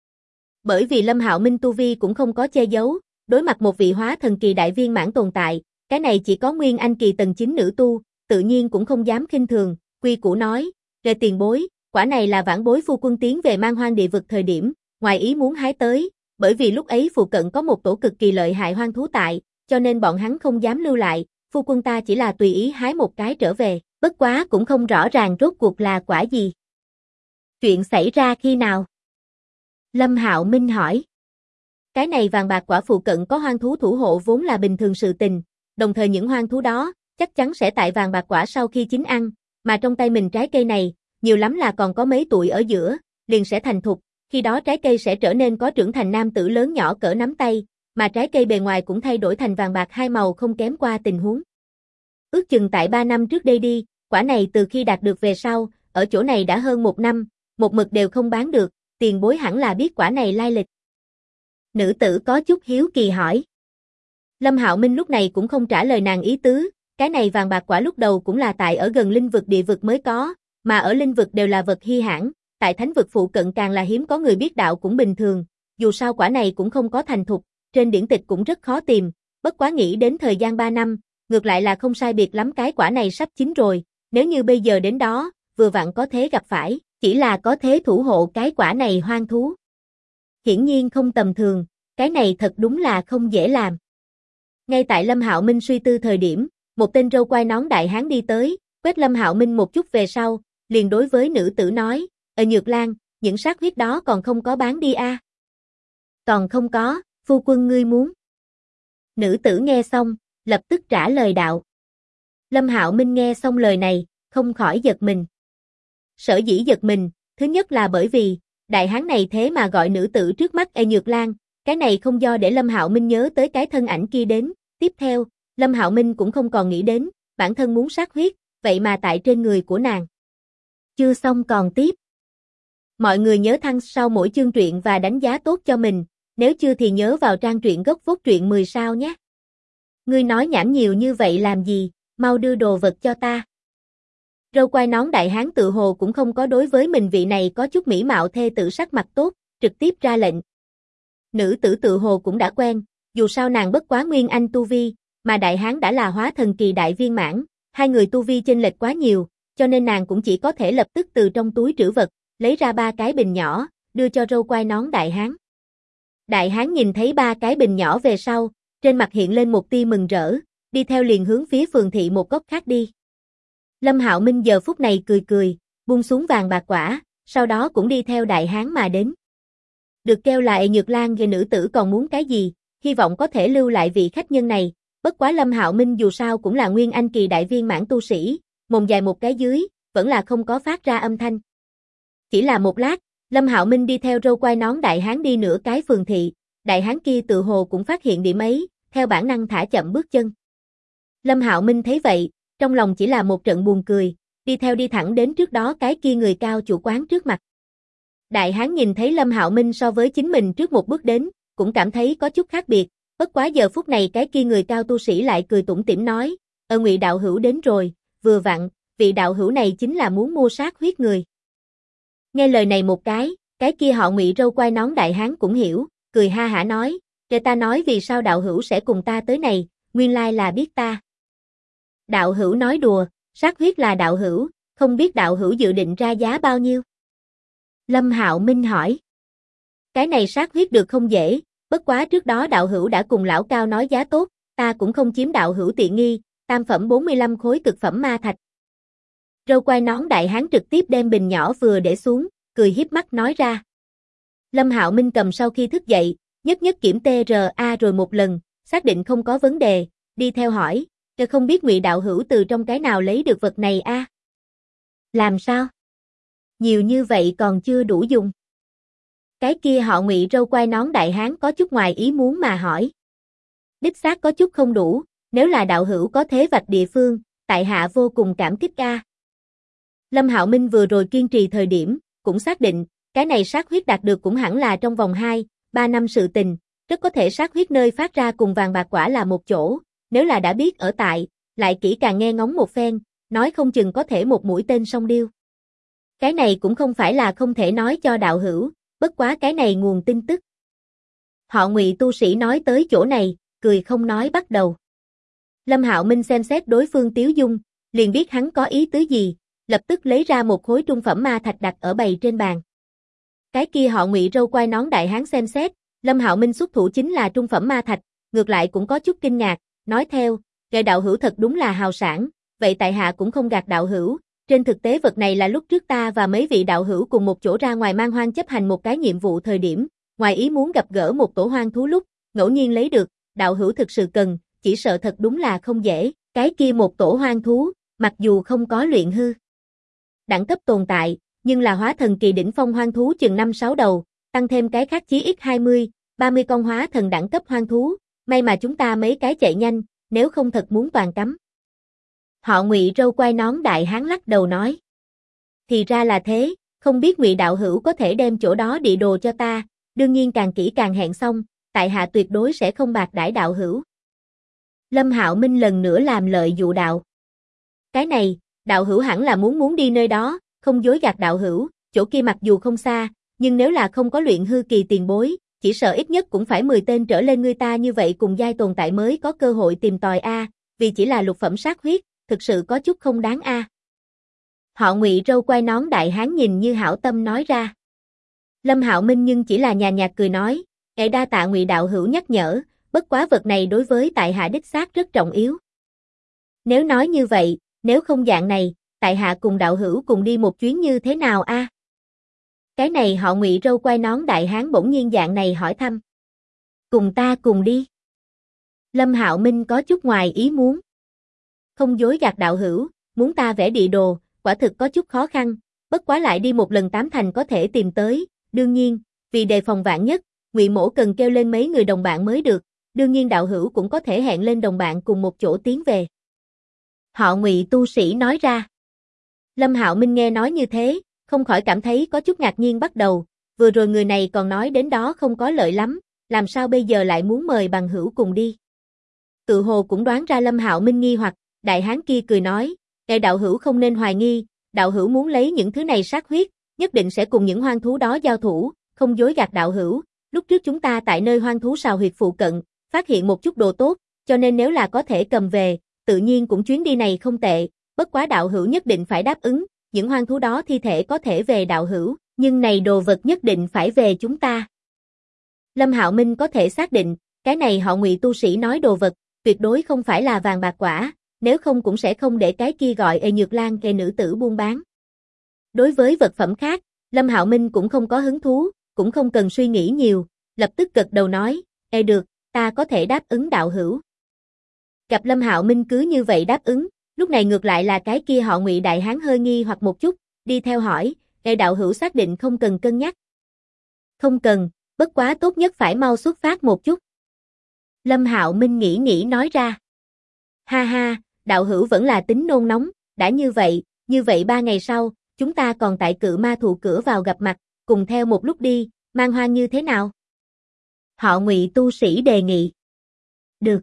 Bởi vì Lâm Hạo Minh tu vi cũng không có che giấu, đối mặt một vị hóa thần kỳ đại viên mãn tồn tại, cái này chỉ có Nguyên Anh kỳ tầng 9 nữ tu, tự nhiên cũng không dám khinh thường, quy củ nói, về tiền bối, quả này là vãn bối phu quân tiến về Man Hoang địa vực thời điểm, ngoài ý muốn hái tới, bởi vì lúc ấy phụ cận có một tổ cực kỳ lợi hại hoang thú tại, cho nên bọn hắn không dám lưu lại, phu quân ta chỉ là tùy ý hái một cái trở về, bất quá cũng không rõ ràng rốt cuộc là quả gì. Chuyện xảy ra khi nào? Lâm Hạo Minh hỏi. Cái này vàng bạc quả phụ cận có hoang thú thủ hộ vốn là bình thường sự tình, đồng thời những hoang thú đó, chắc chắn sẽ tại vàng bạc quả sau khi chín ăn, mà trong tay mình trái cây này, nhiều lắm là còn có mấy tuổi ở giữa, liền sẽ thành thục, khi đó trái cây sẽ trở nên có trưởng thành nam tử lớn nhỏ cỡ nắm tay, mà trái cây bề ngoài cũng thay đổi thành vàng bạc hai màu không kém qua tình huống. Ước chừng tại 3 năm trước đây đi, quả này từ khi đạt được về sau, ở chỗ này đã hơn 1 năm, một mực đều không bán được, tiền bối hẳn là biết quả này lai lịch. Nữ tử có chút hiếu kỳ hỏi. Lâm Hạo Minh lúc này cũng không trả lời nàng ý tứ, cái này vàng bạc quả lúc đầu cũng là tại ở gần linh vực địa vực mới có, mà ở linh vực đều là vật hi hãn, tại thánh vực phụ cận càng là hiếm có người biết đạo cũng bình thường, dù sao quả này cũng không có thành thục, trên điển tịch cũng rất khó tìm, bất quá nghĩ đến thời gian 3 năm, ngược lại là không sai biệt lắm cái quả này sắp chín rồi, nếu như bây giờ đến đó, vừa vặn có thế gặp phải, chỉ là có thế thủ hộ cái quả này hoang thú. Hiển nhiên không tầm thường, cái này thật đúng là không dễ làm. Ngay tại Lâm Hạo Minh suy tư thời điểm, một tên râu quai nón đại hán đi tới, quét Lâm Hạo Minh một chút về sau, liền đối với nữ tử nói, Nhược Lan, những sát huyết đó còn không có bán đi a? Còn không có, phu quân ngươi muốn. Nữ tử nghe xong, lập tức trả lời đạo. Lâm Hạo Minh nghe xong lời này, không khỏi giật mình. Sở dĩ giật mình, thứ nhất là bởi vì, đại hán này thế mà gọi nữ tử trước mắt Nhược Lan, cái này không do để Lâm Hạo Minh nhớ tới cái thân ảnh kia đến, tiếp theo, Lâm Hạo Minh cũng không còn nghĩ đến, bản thân muốn sát huyết, vậy mà tại trên người của nàng. Chưa xong còn tiếp. Mọi người nhớ thăng sau mỗi chương truyện và đánh giá tốt cho mình, nếu chưa thì nhớ vào trang truyện gốc phốt truyện 10 sao nhé. Ngươi nói nhảm nhiều như vậy làm gì, mau đưa đồ vật cho ta. Râu quai nón đại hán tự hồ cũng không có đối với mình vị này có chút mỹ mạo thê tử sắc mặt tốt, trực tiếp ra lệnh. Nữ tử tự hồ cũng đã quen, dù sao nàng bất quá Nguyên Anh tu vi, mà đại hán đã là hóa thần kỳ đại viên mãn, hai người tu vi chênh lệch quá nhiều, cho nên nàng cũng chỉ có thể lập tức từ trong túi trữ vật, lấy ra 3 cái bình nhỏ, đưa cho râu quai nón đại hán. Đại hán nhìn thấy 3 cái bình nhỏ về sau, trên mặt hiện lên một tia mừng rỡ, đi theo liền hướng phía phường thị một góc khác đi. Lâm Hạo Minh giờ phút này cười cười, buông xuống vàng bạc quả, sau đó cũng đi theo đại hán mà đến. Được kêu lại Nhược Lan về nữ tử còn muốn cái gì, hy vọng có thể lưu lại vị khách nhân này, bất quá Lâm Hạo Minh dù sao cũng là Nguyên Anh kỳ đại viên mãn tu sĩ, mồm dài một cái dưới, vẫn là không có phát ra âm thanh. Chỉ là một lát, Lâm Hạo Minh đi theo râu quai nón đại hán đi nửa cái phường thị, đại hán kia tự hồ cũng phát hiện điểm ấy, theo bản năng thả chậm bước chân. Lâm Hạo Minh thấy vậy, trong lòng chỉ là một trận buồn cười, đi thẳng đến trước đó cái kia người cao chủ quán trước mặt. Đại hán nhìn thấy Lâm Hạo Minh so với chính mình trước một bước đến, cũng cảm thấy có chút khác biệt, bất quá giờ phút này cái kia người cao tu sĩ lại cười tủm tỉm nói, Ngụy đạo hữu đến rồi, vừa vặn, vị đạo hữu này chính là muốn mua sát huyết người. Nghe lời này một cái kia họ Ngụy râu quai nón đại hán cũng hiểu, cười ha hả nói, để ta nói vì sao đạo hữu sẽ cùng ta tới này, nguyên lai là biết ta. Đạo hữu nói đùa, sát huyết là đạo hữu, không biết đạo hữu dự định ra giá bao nhiêu? Lâm Hạo Minh hỏi. Cái này sát huyết được không dễ, bất quá trước đó đạo hữu đã cùng lão cao nói giá tốt, ta cũng không chiếm đạo hữu tiện nghi, tam phẩm 45 khối cực phẩm ma thạch. Râu quai nón đại hán trực tiếp đem bình nhỏ vừa để xuống, cười hiếp mắt nói ra. Lâm Hạo Minh cầm sau khi thức dậy, nhất kiểm TRA rồi một lần, xác định không có vấn đề, đi theo hỏi, không biết Ngụy đạo hữu từ trong cái nào lấy được vật này a? Làm sao? Nhiều như vậy còn chưa đủ dùng. Cái kia họ Ngụy râu quai nón đại hán có chút ngoài ý muốn mà hỏi. Đích xác có chút không đủ, nếu là đạo hữu có thế vạch địa phương, tại hạ vô cùng cảm kích a. Lâm Hạo Minh vừa rồi kiên trì thời điểm, cũng xác định, cái này sát huyết đạt được cũng hẳn là trong vòng 2-3 năm sự tình, rất có thể sát huyết nơi phát ra cùng vàng bạc quả là một chỗ, nếu là đã biết ở tại, lại kỹ càng nghe ngóng một phen, nói không chừng có thể một mũi tên song điêu. Cái này cũng không phải là không thể nói cho đạo hữu, bất quá cái này nguồn tin tức. Họ Ngụy tu sĩ nói tới chỗ này, cười không nói bắt đầu. Lâm Hạo Minh xem xét đối phương tiếu dung, liền biết hắn có ý tứ gì, lập tức lấy ra một khối trung phẩm ma thạch đặt ở bày trên bàn. Cái kia họ Ngụy râu quai nón đại hán xem xét, Lâm Hạo Minh xuất thủ chính là trung phẩm ma thạch, ngược lại cũng có chút kinh ngạc, nói theo, "Gậy đạo hữu thật đúng là hào sảng, vậy tại hạ cũng không gạt đạo hữu, trên thực tế vật này là lúc trước ta và mấy vị đạo hữu cùng một chỗ ra ngoài man hoang chấp hành một cái nhiệm vụ thời điểm, ngoài ý muốn gặp gỡ một tổ hoang thú lúc, ngẫu nhiên lấy được, đạo hữu thực sự cần, chỉ sợ thật đúng là không dễ." Cái kia một tổ hoang thú, mặc dù không có luyện hư đẳng cấp tồn tại, nhưng là hóa thần kỳ đỉnh phong hoang thú chừng 5-6 đầu, tăng thêm cái khác chí ít 20-30 con hóa thần đẳng cấp hoang thú, may mà chúng ta mấy cái chạy nhanh, nếu không thật muốn toàn cắm. Họ Ngụy râu quai nón đại hán lắc đầu nói. Thì ra là thế, không biết Ngụy đạo hữu có thể đem chỗ đó địa đồ cho ta, đương nhiên càng kỹ càng hẹn xong, tại hạ tuyệt đối sẽ không bạc đãi đạo hữu. Lâm Hạo Minh lần nữa làm lợi dụ đạo. Cái này, đạo hữu hẳn là muốn đi nơi đó, không dối gạt đạo hữu, chỗ kia mặc dù không xa, nhưng nếu là không có luyện hư kỳ tiền bối, chỉ sợ ít nhất cũng phải 10 tên trở lên người ta như vậy cùng giai tồn tại mới có cơ hội tìm tòi a, vì chỉ là lục phẩm sát huyết, thực sự có chút không đáng a. Họ Ngụy râu quai nón đại hán nhìn như hảo tâm nói ra. Lâm Hạo Minh nhưng chỉ là nhàn nhạt cười nói, đa tạ Ngụy đạo hữu nhắc nhở, bất quá vật này đối với tại hạ đích xác rất trọng yếu. Nếu nói như vậy, nếu không dạng này, tại hạ cùng đạo hữu cùng đi một chuyến như thế nào a? Cái này họ Ngụy râu quai nón đại hán bỗng nhiên dạng này hỏi thăm. Cùng ta cùng đi. Lâm Hạo Minh có chút ngoài ý muốn. Không dối gạt đạo hữu, muốn ta vẽ địa đồ, quả thực có chút khó khăn, bất quá lại đi một lần 8 thành có thể tìm tới, đương nhiên, vì đề phòng vạn nhất, Ngụy mỗ cần kêu lên mấy người đồng bạn mới được, đương nhiên đạo hữu cũng có thể hẹn lên đồng bạn cùng một chỗ tiến về. Họ Ngụy tu sĩ nói ra. Lâm Hạo Minh nghe nói như thế, không khỏi cảm thấy có chút ngạc nhiên bắt đầu, vừa rồi người này còn nói đến đó không có lợi lắm, làm sao bây giờ lại muốn mời bằng hữu cùng đi. Tự hồ cũng đoán ra Lâm Hạo Minh nghi hoặc, đại hán kia cười nói, đạo hữu không nên hoài nghi, đạo hữu muốn lấy những thứ này sát huyết, nhất định sẽ cùng những hoang thú đó giao thủ, không dối gạt đạo hữu, lúc trước chúng ta tại nơi hoang thú sào huyệt phụ cận, phát hiện một chút đồ tốt, cho nên nếu là có thể cầm về, tự nhiên cũng chuyến đi này không tệ, bất quá đạo hữu nhất định phải đáp ứng, những hoang thú đó thi thể có thể về đạo hữu, nhưng này đồ vật nhất định phải về chúng ta. Lâm Hạo Minh có thể xác định, cái này họ Ngụy tu sĩ nói đồ vật, tuyệt đối không phải là vàng bạc quả, nếu không cũng sẽ không để cái kia gọi Nhược Lan nữ tử buôn bán. Đối với vật phẩm khác, Lâm Hạo Minh cũng không có hứng thú, cũng không cần suy nghĩ nhiều, lập tức gật đầu nói, được, ta có thể đáp ứng đạo hữu. Gặp Lâm Hạo Minh cứ như vậy đáp ứng, lúc này ngược lại là cái kia họ Ngụy đại hán hơi nghi hoặc một chút, đi theo hỏi, đạo hữu xác định không cần cân nhắc. Không cần, bất quá tốt nhất phải mau xuất phát một chút. Lâm Hạo Minh nghĩ nói ra. Ha ha, đạo hữu vẫn là tính nôn nóng, đã như vậy 3 ngày sau, chúng ta còn tại Cự Ma Thụ cửa vào gặp mặt, cùng theo một lúc đi, Man Hoang như thế nào? Họ Ngụy tu sĩ đề nghị. Được.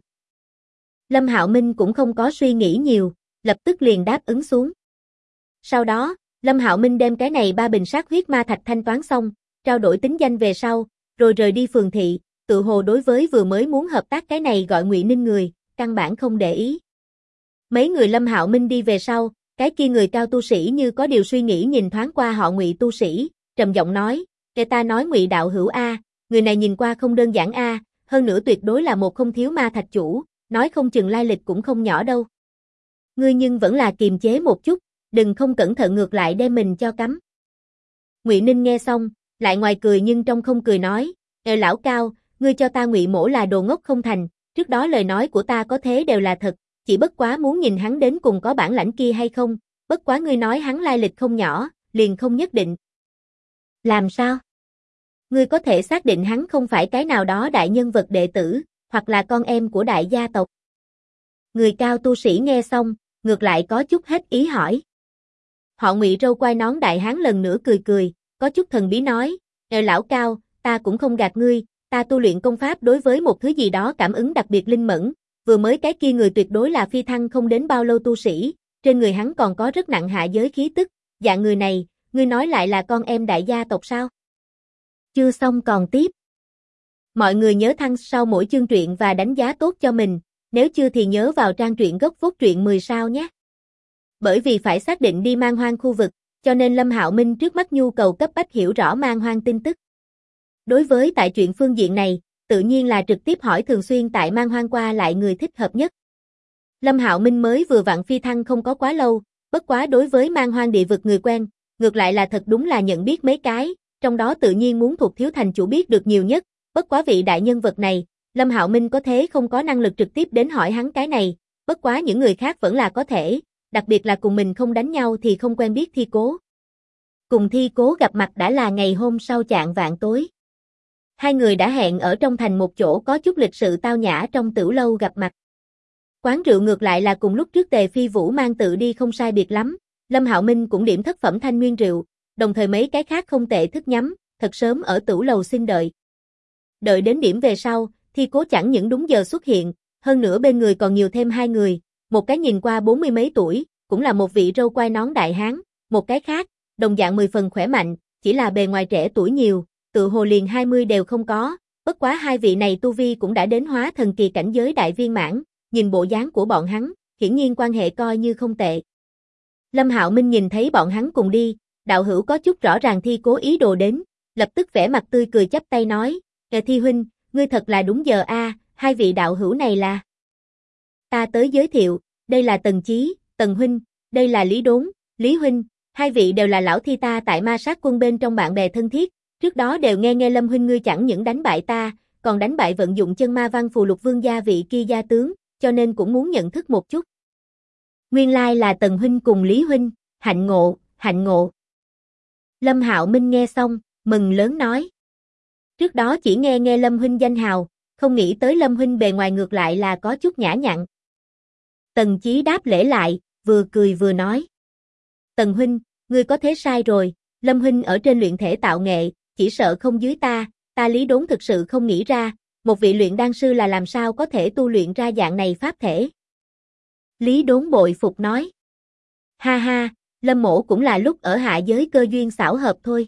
Lâm Hạo Minh cũng không có suy nghĩ nhiều, lập tức liền đáp ứng xuống. Sau đó, Lâm Hạo Minh đem cái này 3 bình sát huyết ma thạch thanh toán xong, trao đổi tính danh về sau, rồi rời đi phường thị, tự hồ đối với vừa mới muốn hợp tác cái này gọi Ngụy Ninh người, căn bản không để ý. Mấy người Lâm Hạo Minh đi về sau, cái kia người cao tu sĩ như có điều suy nghĩ nhìn thoáng qua họ Ngụy tu sĩ, trầm giọng nói, "Kẻ ta nói Ngụy đạo hữu a, người này nhìn qua không đơn giản a, hơn nữa tuyệt đối là một không thiếu ma thạch chủ, nói không chừng lai lịch cũng không nhỏ đâu. Ngươi nhưng vẫn là kiềm chế một chút, đừng không cẩn thận ngược lại đem mình cho cắm." Ngụy Ninh nghe xong, lại ngoài cười nhưng trong không cười nói, lão Cao, ngươi cho ta Ngụy mỗ là đồ ngốc không thành, trước đó lời nói của ta có thế đều là thật, chỉ bất quá muốn nhìn hắn đến cùng có bản lãnh kia hay không, bất quá ngươi nói hắn lai lịch không nhỏ, liền không nhất định." "Làm sao? Ngươi có thể xác định hắn không phải cái nào đó đại nhân vật đệ tử, hoặc là con em của đại gia tộc?" Người cao tu sĩ nghe xong, ngược lại có chút hết ý hỏi. Họ Ngụy râu quai nón đại hán lần nữa cười, có chút thần bí nói, lão Cao, ta cũng không gạt ngươi, ta tu luyện công pháp đối với một thứ gì đó cảm ứng đặc biệt linh mẫn, vừa mới cái kia người tuyệt đối là phi thăng không đến bao lâu tu sĩ, trên người hắn còn có rất nặng hạ giới khí tức, dạng người này, ngươi nói lại là con em đại gia tộc sao? Chưa xong còn tiếp. Mọi người nhớ thăng sau mỗi chương truyện và đánh giá tốt cho mình, nếu chưa thì nhớ vào trang truyện gốc phốt truyện 10 sao nhé. Bởi vì phải xác định đi Man Hoang khu vực, cho nên Lâm Hạo Minh trước mắt nhu cầu cấp bách hiểu rõ Man Hoang tin tức. Đối với tại truyện phương diện này, tự nhiên là trực tiếp hỏi thường xuyên tại Man Hoang qua lại người thích hợp nhất. Lâm Hạo Minh mới vừa vặn phi thăng không có quá lâu, bất quá đối với Man Hoang địa vực người quen, ngược lại là thật đúng là nhận biết mấy cái, trong đó tự nhiên muốn thuộc thiếu thành chủ biết được nhiều nhất, bất quá vị đại nhân vật này, Lâm Hạo Minh có thế không có năng lực trực tiếp đến hỏi hắn cái này, bất quá những người khác vẫn là có thể, đặc biệt là cùng mình không đánh nhau thì không quen biết Thi Cố. Cùng Thi Cố gặp mặt đã là ngày hôm sau chạng vạng tối. Hai người đã hẹn ở trong thành một chỗ có chút lịch sự tao nhã trong tửu lâu gặp mặt. Quán rượu ngược lại là cùng lúc trước Tề Phi Vũ mang tự đi không sai biệt lắm, Lâm Hạo Minh cũng điểm thất phẩm thanh nguyên rượu, đồng thời mấy cái khác không tệ thức nhắm, thật sớm ở tửu lầu xin đợi. Đợi đến điểm về sau, Thi Cố chẳng những đúng giờ xuất hiện, hơn nữa bên người còn nhiều thêm 2 người, một cái nhìn qua 40 mấy tuổi, cũng là một vị râu quai nón đại hán, một cái khác, đồng dạng 10 phần khỏe mạnh, chỉ là bề ngoài trẻ tuổi nhiều, tự hồ liền 20 đều không có, bất quá hai vị này tu vi cũng đã đến hóa thần kỳ cảnh giới đại viên mãn, nhìn bộ dáng của bọn hắn, hiển nhiên quan hệ coi như không tệ. Lâm Hạo Minh nhìn thấy bọn hắn cùng đi, đạo hữu có chút rõ ràng Thi Cố ý đồ đến, lập tức vẻ mặt tươi cười chắp tay nói, Thi huynh, ngươi thật là đúng giờ a, hai vị đạo hữu này là. Ta tới giới thiệu, đây là Tần Chí, Tần huynh, đây là Lý Đốn, Lý huynh, hai vị đều là lão thi ta tại ma sát quân bên trong bạn bè thân thiết, trước đó đều nghe Lâm huynh ngươi chẳng những đánh bại ta, còn đánh bại vận dụng chân ma văn phù lục vương gia vị kia gia tướng, cho nên cũng muốn nhận thức một chút. Nguyên lai là Tần huynh cùng Lý huynh, hạnh ngộ, hạnh ngộ. Lâm Hạo Minh nghe xong, mừng lớn nói. Trước đó chỉ nghe Lâm huynh danh hào, không nghĩ tới Lâm huynh bề ngoài ngược lại là có chút nhã nhặn. Tần Chí đáp lễ lại, vừa cười vừa nói. Tần huynh, ngươi có thế sai rồi, Lâm huynh ở trên luyện thể tạo nghệ, chỉ sợ không dưới ta Lý Đốn thực sự không nghĩ ra, một vị luyện đan sư là làm sao có thể tu luyện ra dạng này pháp thể. Lý Đốn bội phục nói. Ha ha, Lâm mỗ cũng là lúc ở hạ giới cơ duyên xảo hợp thôi.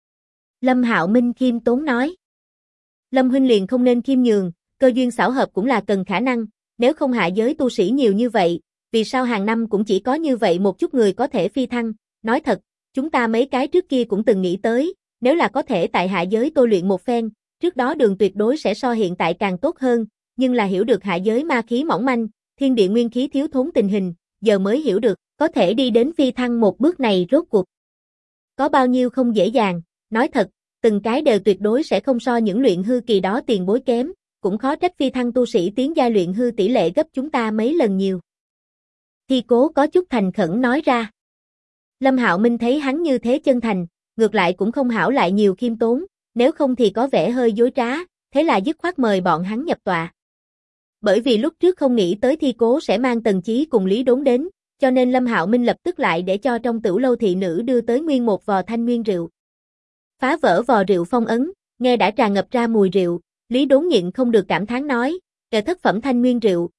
Lâm Hạo Minh khiêm tốn nói. Lâm huynh liền không nên khiêm nhường, cơ duyên xảo hợp cũng là cần khả năng, nếu không hạ giới tu sĩ nhiều như vậy, vì sao hàng năm cũng chỉ có như vậy một chút người có thể phi thăng, nói thật, chúng ta mấy cái trước kia cũng từng nghĩ tới, nếu là có thể tại hạ giới tôi luyện một phen, trước đó đường tuyệt đối sẽ so hiện tại càng tốt hơn, nhưng là hiểu được hạ giới ma khí mỏng manh, thiên địa nguyên khí thiếu thốn tình hình, giờ mới hiểu được, có thể đi đến phi thăng một bước này rốt cuộc. Có bao nhiêu không dễ dàng, nói thật, từng cái đều tuyệt đối sẽ không so những luyện hư kỳ đó tiền bối kém, cũng khó trách phi thăng tu sĩ tiến giai luyện hư tỷ lệ gấp chúng ta mấy lần nhiều. Thi Cố có chút thành khẩn nói ra. Lâm Hạo Minh thấy hắn như thế chân thành, ngược lại cũng không hảo lại nhiều khiêm tốn, nếu không thì có vẻ hơi dối trá, thế là dứt khoát mời bọn hắn nhập tọa. Bởi vì lúc trước không nghĩ tới Thi Cố sẽ mang Tần Chí cùng Lý Đốn đến, cho nên Lâm Hạo Minh lập tức lại để cho trong tửu lâu thị nữ đưa tới nguyên một vò thanh nguyên rượu. Phá vỡ vò rượu phong ấn, nghe đã tràn ngập ra mùi rượu, Lý Đốn nhịn không được cảm thán nói, kẻ thất phẩm thanh nguyên rượu,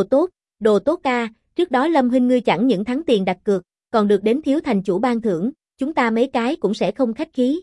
đồ tốt ca, trước đó Lâm huynh ngươi chẳng những thắng tiền đặt cược, còn được đến thiếu thành chủ ban thưởng, chúng ta mấy cái cũng sẽ không khách khí.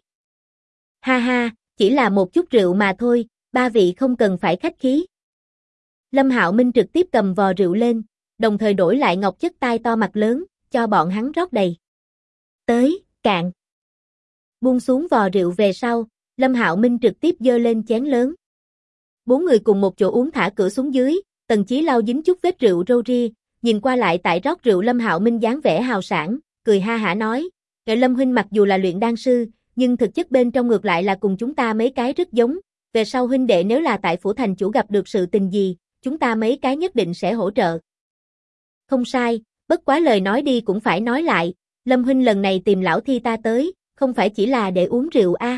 Ha ha, chỉ là một chút rượu mà thôi, ba vị không cần phải khách khí. Lâm Hạo Minh trực tiếp cầm vò rượu lên, đồng thời đổi lại ngọc chất tai to mặt lớn, cho bọn hắn rót đầy. Tới, cạn. Buông xuống vò rượu về sau, Lâm Hạo Minh trực tiếp giơ lên chén lớn. Bốn người cùng một chỗ uống thả cửa xuống dưới, Tần Chí lau dính chút vết rượu râu ria, nhìn qua lại tại rót rượu Lâm Hạo Minh dáng vẻ hào sảng, cười ha hả nói, "Kệ Lâm huynh mặc dù là luyện đan sư, nhưng thực chất bên trong ngược lại là cùng chúng ta mấy cái rất giống, về sau huynh đệ nếu là tại phủ thành chủ gặp được sự tình gì, chúng ta mấy cái nhất định sẽ hỗ trợ." Không sai, bất quá lời nói đi cũng phải nói lại, Lâm huynh lần này tìm lão Thi ta tới, không phải chỉ là để uống rượu a.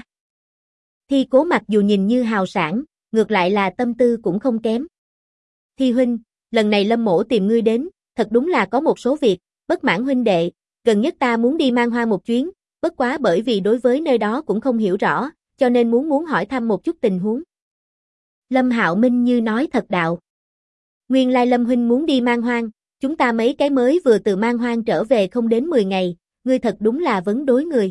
Thi Cố mặc dù nhìn như hào sảng, ngược lại là tâm tư cũng không kém. Thi huynh, lần này Lâm mỗ tìm ngươi đến, thật đúng là có một số việc, bất mãn huynh đệ, gần nhất ta muốn đi Man Hoang một chuyến, bất quá bởi vì đối với nơi đó cũng không hiểu rõ, cho nên muốn hỏi thăm một chút tình huống. Lâm Hạo Minh như nói thật đạo. Nguyên lai Lâm huynh muốn đi Man Hoang, chúng ta mấy cái mới vừa từ Man Hoang trở về không đến 10 ngày, ngươi thật đúng là vấn đối người.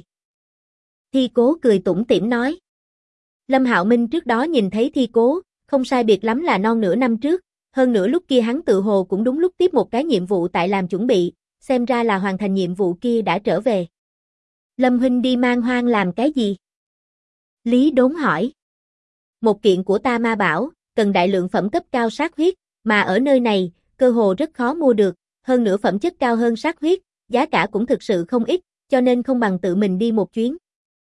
Thi Cố cười tủm tỉm nói. Lâm Hạo Minh trước đó nhìn thấy Thi Cố, không sai biệt lắm là non nửa năm trước, hơn nữa lúc kia hắn tự hồ cũng đúng lúc tiếp một cái nhiệm vụ tại làm chuẩn bị, xem ra là hoàn thành nhiệm vụ kia đã trở về. Lâm huynh đi Man Hoang làm cái gì? Lý Đốn hỏi. Một kiện của ta ma bảo, cần đại lượng phẩm cấp cao sát huyết, mà ở nơi này, cơ hồ rất khó mua được, hơn nữa phẩm chất cao hơn sát huyết, giá cả cũng thực sự không ít, cho nên không bằng tự mình đi một chuyến.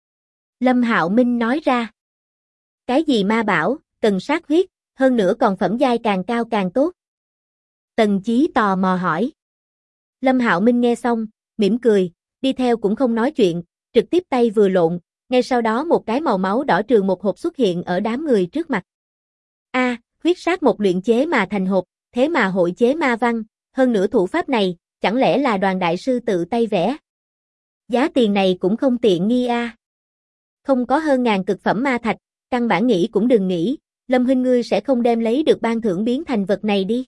Lâm Hạo Minh nói ra. Cái gì ma bảo, cần sát huyết, hơn nữa còn phẩm giai càng cao càng tốt. Tần Chí tò mò hỏi. Lâm Hạo Minh nghe xong, mỉm cười, đi theo cũng không nói chuyện, trực tiếp tay vừa lộn, ngay sau đó một cái màu máu đỏ trường một hộp xuất hiện ở đám người trước mặt. A, huyết sát một luyện chế mà thành hộp, thế mà hội chế ma văn, hơn nữa thủ pháp này, chẳng lẽ là Đoàn đại sư tự tay vẽ? Giá tiền này cũng không tiện nghi a. Không có hơn ngàn cực phẩm ma thạch, căn bản nghĩ cũng đừng nghĩ, Lâm huynh ngươi sẽ không đem lấy được ban thưởng biến thành vật này đi.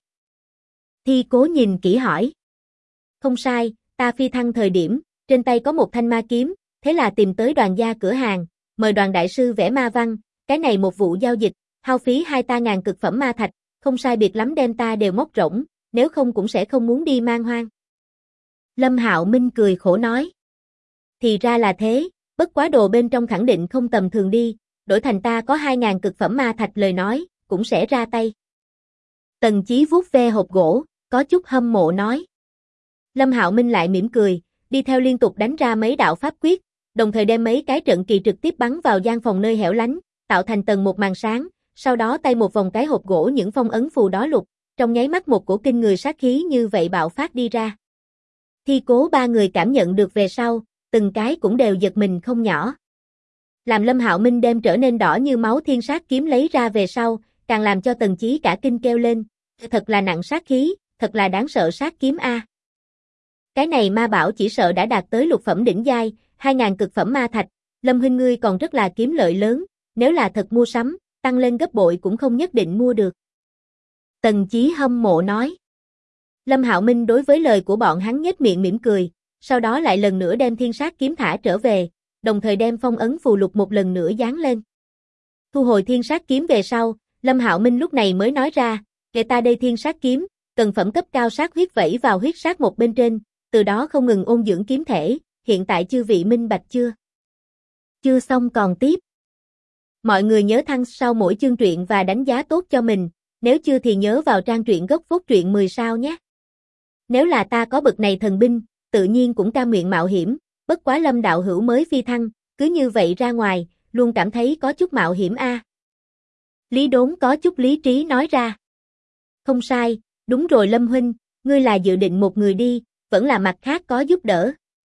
Thi Cố nhìn kỹ hỏi. Không sai, ta phi thăng thời điểm, trên tay có một thanh ma kiếm, thế là tìm tới Đoàn gia cửa hàng, mời Đoàn đại sư vẽ ma văn, cái này một vụ giao dịch, hao phí 2.000 cực phẩm ma thạch, không sai biệt lắm đem ta đều móc rỗng, nếu không cũng sẽ không muốn đi Man Hoang. Lâm Hạo Minh cười khổ nói. Thì ra là thế, bất quá đồ bên trong khẳng định không tầm thường đi, đổi thành ta có 2.000 cực phẩm ma thạch lời nói, cũng sẽ ra tay. Tần Chí vuốt ve hộp gỗ, có chút hâm mộ nói. Lâm Hạo Minh lại mỉm cười, đi theo liên tục đánh ra mấy đạo pháp quyết, đồng thời đem mấy cái trận kỳ trực tiếp bắn vào gian phòng nơi hẻo lánh, tạo thành tầng một màn sáng, sau đó tay một vòng cái hộp gỗ những phong ấn phù đó lục, trong nháy mắt một cổ kinh người sát khí như vậy bạo phát đi ra. Thi Cố ba người cảm nhận được về sau, từng cái cũng đều giật mình không nhỏ. Làm Lâm Hạo Minh đem trở nên đỏ như máu thiên sát kiếm lấy ra về sau, càng làm cho Tần Chí cả kinh kêu lên, thật là nặng sát khí, thật là đáng sợ sát kiếm a. Cái này ma bảo chỉ sợ đã đạt tới lục phẩm đỉnh giai, 2.000 cực phẩm ma thạch, Lâm huynh ngươi còn rất là kiếm lợi lớn, nếu là thật mua sắm, tăng lên gấp bội cũng không nhất định mua được. Tần Chí hâm mộ nói. Lâm Hạo Minh đối với lời của bọn hắn nhếch miệng mỉm cười, sau đó lại lần nữa đem thiên sát kiếm thả trở về, đồng thời đem phong ấn phù lục một lần nữa dán lên. Thu hồi thiên sát kiếm về sau, Lâm Hạo Minh lúc này mới nói ra, kệ ta đây thiên sát kiếm, cần phẩm cấp cao sát huyết vẩy vào huyết sát một bên trên, từ đó không ngừng ôn dưỡng kiếm thể, hiện tại chư vị minh bạch chưa? Chưa xong còn tiếp. Mọi người nhớ thăng sau mỗi chương truyện và đánh giá tốt cho mình, nếu chưa thì nhớ vào trang truyện gốc phốt truyện 10 sao nhé. Nếu là ta có bực này thần binh, tự nhiên cũng cam nguyện mạo hiểm, bất quá Lâm đạo hữu mới phi thăng, cứ như vậy ra ngoài, luôn cảm thấy có chút mạo hiểm a. Lý Đốn có chút lý trí nói ra. Không sai, đúng rồi Lâm huynh, ngươi là dự định một người đi, vẫn là mặt khác có giúp đỡ.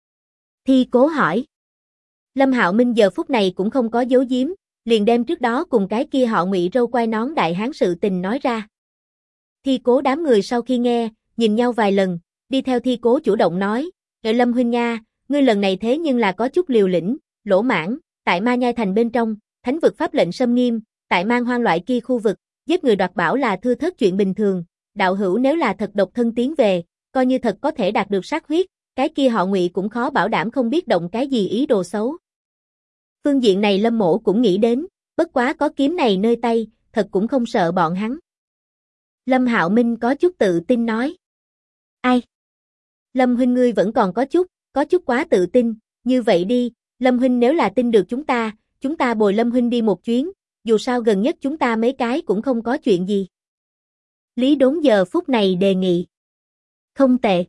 Thi Cố hỏi. Lâm Hạo Minh giờ phút này cũng không có giấu giếm, liền đem trước đó cùng cái kia họ Ngụy râu quai nón đại hán sự tình nói ra. Thi Cố đám người sau khi nghe, nhìn nhau vài lần, đi theo Thi Cố chủ động nói, Lâm huynh nha, ngươi lần này thế nhưng là có chút liều lĩnh, lỗ mãng, tại Ma Nhai thành bên trong, thánh vực pháp lệnh xâm nghiêm, tại Man Hoang loại kia khu vực, giết người đoạt bảo là thưa thớt chuyện bình thường, đạo hữu nếu là thật độc thân tiến về, coi như thật có thể đạt được sát huyết, cái kia họ Ngụy cũng khó bảo đảm không biết động cái gì ý đồ xấu. Phương diện này Lâm Mỗ cũng nghĩ đến, bất quá có kiếm này nơi tay, thật cũng không sợ bọn hắn. Lâm Hạo Minh có chút tự tin nói. Ai? Lâm huynh ngươi vẫn còn có chút quá tự tin, như vậy đi, Lâm huynh nếu là tin được chúng ta bồi Lâm huynh đi một chuyến, dù sao gần nhất chúng ta mấy cái cũng không có chuyện gì. Lý Đốn giờ phút này đề nghị. Không tệ.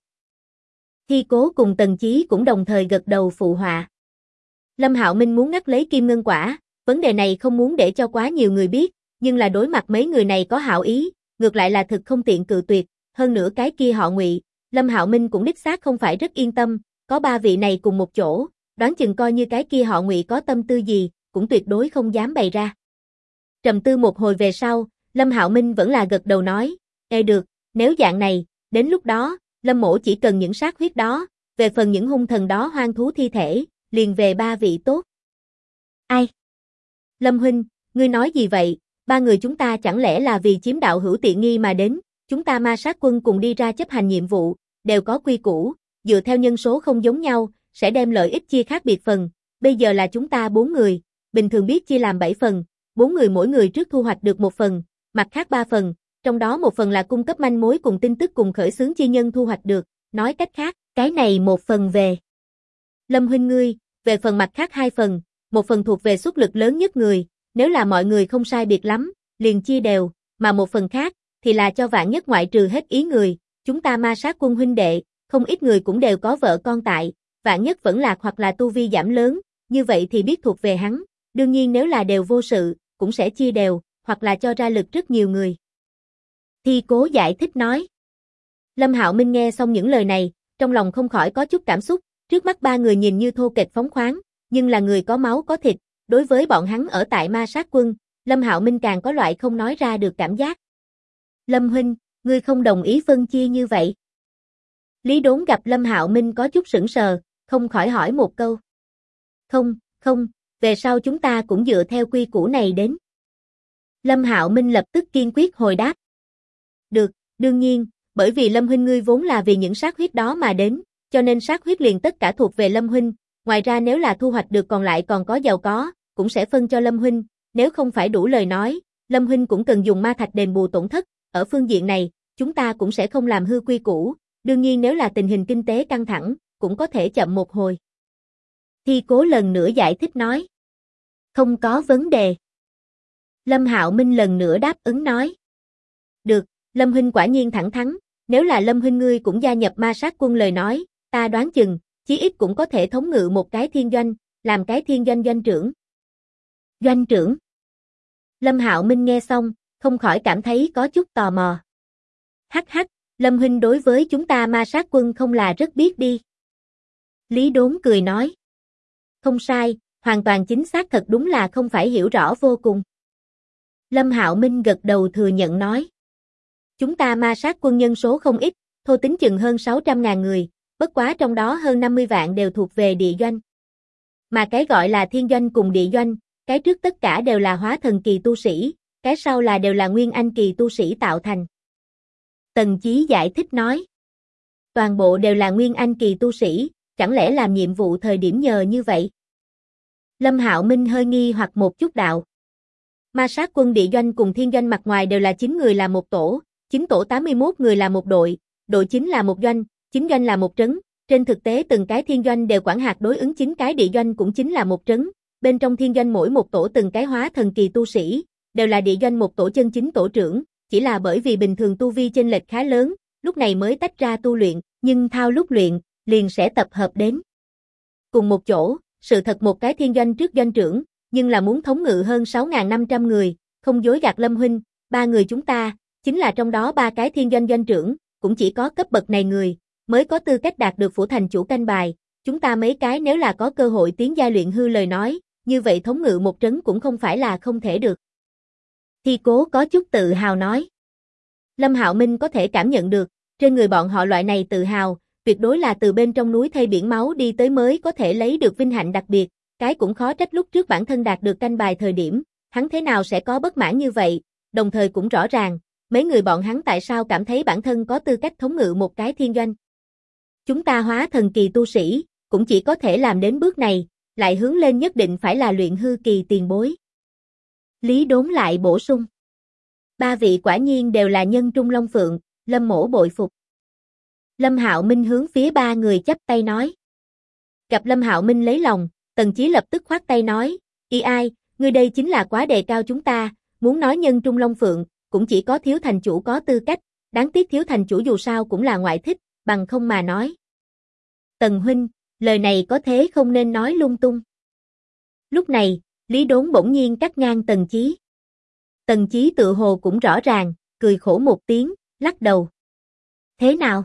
Thi Cố cùng Tần Chí cũng đồng thời gật đầu phụ họa. Lâm Hạo Minh muốn ngắt lấy kim ngân quả, vấn đề này không muốn để cho quá nhiều người biết, nhưng là đối mặt mấy người này có hảo ý, ngược lại là thực không tiện cự tuyệt, hơn nữa cái kia họ Ngụy, Lâm Hạo Minh cũng đích xác không phải rất yên tâm, có ba vị này cùng một chỗ, đoán chừng coi như cái kia họ Ngụy có tâm tư gì, cũng tuyệt đối không dám bày ra. Trầm tư một hồi về sau, Lâm Hạo Minh vẫn là gật đầu nói, ê được, nếu dạng này, đến lúc đó, Lâm mỗ chỉ cần những sát huyết đó, về phần những hung thần đó hoang thú thi thể, liền về ba vị tốt. Ai? Lâm huynh, ngươi nói gì vậy, ba người chúng ta chẳng lẽ là vì chiếm đạo hữu tiện nghi mà đến, chúng ta ma sát quân cùng đi ra chấp hành nhiệm vụ, đều có quy củ, dựa theo nhân số không giống nhau, sẽ đem lợi ích chia khác biệt phần, bây giờ là chúng ta 4 người, bình thường biết chia làm 7 phần, 4 người mỗi người trước thu hoạch được một phần, mặt khác 3 phần, trong đó một phần là cung cấp manh mối cùng tin tức cùng khởi xướng chi nhân thu hoạch được, nói cách khác, cái này một phần về Lâm huynh ngươi, về phần mặt khác 2 phần, một phần thuộc về xuất lực lớn nhất người, nếu là mọi người không sai biệt lắm, liền chia đều, mà một phần khác, thì là cho vạn nhất ngoại trừ hết ý người, chúng ta ma sát quân huynh đệ, không ít người cũng đều có vợ con tại, vạn nhất vẫn lạc hoặc là tu vi giảm lớn, như vậy thì biết thuộc về hắn, đương nhiên nếu là đều vô sự, cũng sẽ chia đều, hoặc là cho ra lực rất nhiều người. Thi Cố giải thích nói. Lâm Hạo Minh nghe xong những lời này, trong lòng không khỏi có chút cảm xúc, trước mắt ba người nhìn như thô kệch phóng khoáng, nhưng là người có máu có thịt, đối với bọn hắn ở tại ma sát quân, Lâm Hạo Minh càng có loại không nói ra được cảm giác. Lâm huynh, ngươi không đồng ý phân chia như vậy. Lý Đốn gặp Lâm Hạo Minh có chút sững sờ, không khỏi hỏi một câu. Không, về sau chúng ta cũng dựa theo quy củ này đến. Lâm Hạo Minh lập tức kiên quyết hồi đáp. Được, đương nhiên, bởi vì Lâm huynh ngươi vốn là vì những sát huyết đó mà đến, cho nên sát huyết liền tất cả thuộc về Lâm huynh, ngoài ra nếu là thu hoạch được còn lại còn có giàu có, cũng sẽ phân cho Lâm huynh, nếu không phải đủ lời nói, Lâm huynh cũng cần dùng ma thạch đền bù tổn thất, ở phương diện này, chúng ta cũng sẽ không làm hư quy củ, đương nhiên nếu là tình hình kinh tế căng thẳng, cũng có thể chậm một hồi. Thi Cố lần nữa giải thích nói. Không có vấn đề. Lâm Hạo Minh lần nữa đáp ứng nói. Được, Lâm huynh quả nhiên thẳng thắn, nếu là Lâm huynh ngươi cũng gia nhập ma sát quân lời nói, ta đoán chừng, chí ít cũng có thể thống ngự một cái thiên doanh, làm cái thiên doanh doanh trưởng. Doanh trưởng. Lâm Hạo Minh nghe xong, không khỏi cảm thấy có chút tò mò. Hắc hắc, Lâm huynh đối với chúng ta ma sát quân không là rất biết đi. Lý Đốn cười nói. Không sai, hoàn toàn chính xác thật đúng là không phải hiểu rõ vô cùng. Lâm Hạo Minh gật đầu thừa nhận nói. Chúng ta ma sát quân nhân số không ít, thô tính chừng hơn 600.000 người, bất quá trong đó hơn 50 vạn đều thuộc về địa doanh. Mà cái gọi là thiên doanh cùng địa doanh, cái trước tất cả đều là hóa thần kỳ tu sĩ, cái sau là đều là nguyên anh kỳ tu sĩ tạo thành. Tần Chí giải thích nói. Toàn bộ đều là nguyên anh kỳ tu sĩ, chẳng lẽ làm nhiệm vụ thời điểm nhờ như vậy? Lâm Hạo Minh hơi nghi hoặc một chút đạo. Ma sát quân địa doanh cùng thiên doanh mặt ngoài đều là 9 người là một tổ, 9 tổ 81 người là một đội, đội 9 là một doanh, 9 doanh là một trấn. Trên thực tế từng cái thiên doanh đều quản hạt đối ứng 9 cái địa doanh cũng chính là một trấn. Bên trong thiên doanh mỗi một tổ từng cái hóa thần kỳ tu sĩ, đều là địa doanh một tổ chân chính tổ trưởng, chỉ là bởi vì bình thường tu vi chênh lệch khá lớn, lúc này mới tách ra tu luyện, nhưng thao lúc luyện, liền sẽ tập hợp đến cùng một chỗ, sự thật một cái thiên doanh trước doanh trưởng, nhưng là muốn thống ngự hơn 6.500 người, không dối gạt Lâm huynh, ba người chúng ta, chính là trong đó ba cái thiên doanh doanh trưởng, cũng chỉ có cấp bậc này người, mới có tư cách đạt được phủ thành chủ canh bài, chúng ta mấy cái nếu là có cơ hội tiến giai luyện hư lời nói, như vậy thống ngự một trấn cũng không phải là không thể được. Thi Cố có chút tự hào nói. Lâm Hạo Minh có thể cảm nhận được, trên người bọn họ loại này tự hào, tuyệt đối là từ bên trong núi thây biển máu đi tới mới có thể lấy được vinh hạnh đặc biệt, cái cũng khó trách lúc trước bản thân đạt được canh bài thời điểm, hắn thế nào sẽ có bất mãn như vậy, đồng thời cũng rõ ràng, mấy người bọn hắn tại sao cảm thấy bản thân có tư cách thống ngự một cái thiên doanh. Chúng ta hóa thần kỳ tu sĩ, cũng chỉ có thể làm đến bước này, lại hướng lên nhất định phải là luyện hư kỳ tiền bối. Lý Đốn lại bổ sung. Ba vị quả nhiên đều là nhân trung long phượng, Lâm mỗ bội phục. Lâm Hạo Minh hướng phía ba người chắp tay nói. Gặp Lâm Hạo Minh lấy lòng, Tần Chí lập tức khoát tay nói, y ai, ngươi đây chính là quá đề cao chúng ta, muốn nói nhân trung long phượng, cũng chỉ có thiếu thành chủ có tư cách, đáng tiếc thiếu thành chủ dù sao cũng là ngoại thích, bằng không mà nói. Tần huynh, lời này có thế không nên nói lung tung. Lúc này, Lý Đốn bỗng nhiên cắt ngang Tần Chí. Tần Chí tự hồ cũng rõ ràng, cười khổ một tiếng, lắc đầu. Thế nào?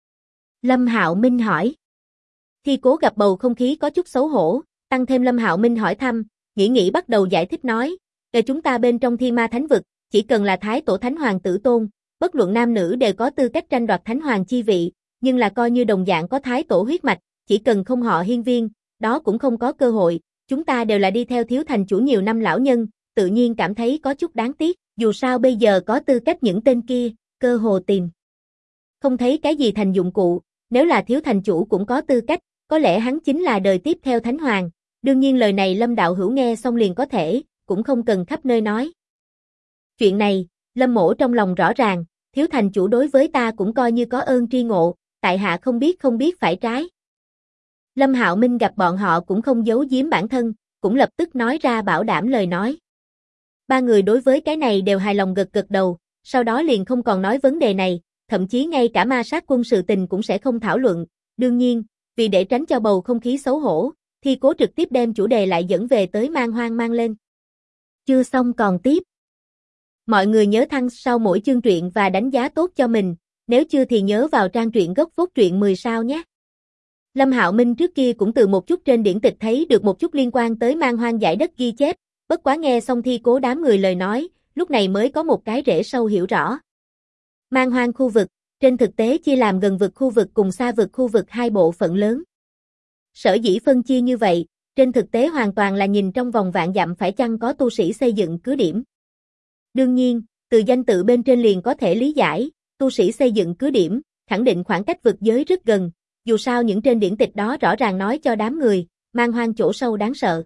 Lâm Hạo Minh hỏi. Thi Cố gặp bầu không khí có chút xấu hổ, tăng thêm Lâm Hạo Minh hỏi thăm, nghĩ bắt đầu giải thích nói, để chúng ta bên trong Thiên Ma Thánh Vực, chỉ cần là Thái Tổ Thánh Hoàng tử tôn, bất luận nam nữ đều có tư cách tranh đoạt Thánh Hoàng chi vị, nhưng là coi như đồng dạng có Thái Tổ huyết mạch, chỉ cần không họ Hiên Viên, đó cũng không có cơ hội, chúng ta đều là đi theo thiếu thành chủ nhiều năm lão nhân, tự nhiên cảm thấy có chút đáng tiếc, dù sao bây giờ có tư cách những tên kia, cơ hồ tìm. Không thấy cái gì thành dụng cụ, nếu là thiếu thành chủ cũng có tư cách, có lẽ hắn chính là đời tiếp theo Thánh Hoàng, đương nhiên lời này Lâm đạo hữu nghe xong liền có thể, cũng không cần khắp nơi nói. Chuyện này, Lâm mỗ trong lòng rõ ràng, thiếu thành chủ đối với ta cũng coi như có ơn tri ngộ, tại hạ không biết phải trái. Lâm Hạo Minh gặp bọn họ cũng không giấu giếm bản thân, cũng lập tức nói ra bảo đảm lời nói. Ba người đối với cái này đều hài lòng gật đầu, sau đó liền không còn nói vấn đề này, thậm chí ngay cả ma sát quân sự tình cũng sẽ không thảo luận. Đương nhiên, vì để tránh cho bầu không khí xấu hổ, Thi Cố trực tiếp đem chủ đề lại dẫn về tới Man Hoang mang lên. Chưa xong còn tiếp. Mọi người nhớ thăng sau mỗi chương truyện và đánh giá tốt cho mình, nếu chưa thì nhớ vào trang truyện gốc phốt truyện 10 sao nhé. Lâm Hạo Minh trước kia cũng từ một chút trên điển tịch thấy được một chút liên quan tới Man Hoang giải đất ghi chép, bất quá nghe xong Thi Cố đám người lời nói, lúc này mới có một cái rễ sâu hiểu rõ. Man Hoang khu vực, trên thực tế chia làm gần vực khu vực cùng xa vực khu vực hai bộ phận lớn. Sở dĩ phân chia như vậy, trên thực tế hoàn toàn là nhìn trong vòng vạn dặm phải chăng có tu sĩ xây dựng cứ điểm. Đương nhiên, từ danh tự bên trên liền có thể lý giải, tu sĩ xây dựng cứ điểm, khẳng định khoảng cách vực giới rất gần, dù sao những trên điển tịch đó rõ ràng nói cho đám người, Man Hoang chỗ sâu đáng sợ.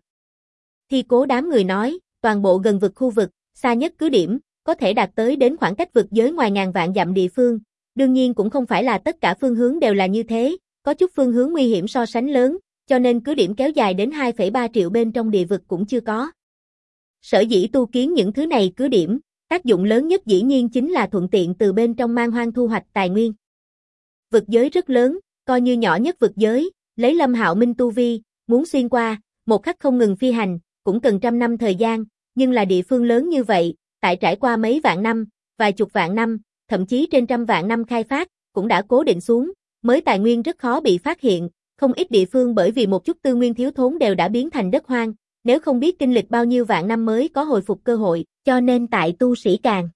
Thi Cố đám người nói, toàn bộ gần vực khu vực, xa nhất cứ điểm, có thể đạt tới đến khoảng cách vực giới ngoài ngàn vạn dặm địa phương, đương nhiên cũng không phải là tất cả phương hướng đều là như thế, có chút phương hướng nguy hiểm so sánh lớn, cho nên cứ điểm kéo dài đến 2,3 triệu bên trong địa vực cũng chưa có. Sở dĩ tu kiến những thứ này cứ điểm, tác dụng lớn nhất dĩ nhiên chính là thuận tiện từ bên trong Man Hoang thu hoạch tài nguyên. Vực giới rất lớn, coi như nhỏ nhất vực giới, lấy Lâm Hạo Minh tu vi, muốn xuyên qua, một khắc không ngừng phi hành, cũng cần trăm năm thời gian, nhưng là địa phương lớn như vậy, tại trải qua mấy vạn năm, vài chục vạn năm, thậm chí trên trăm vạn năm khai phát, cũng đã cố định xuống, mới tài nguyên rất khó bị phát hiện, không ít địa phương bởi vì một chút tư nguyên thiếu thốn đều đã biến thành đất hoang, nếu không biết kinh lịch bao nhiêu vạn năm mới có hồi phục cơ hội, cho nên tại tu sĩ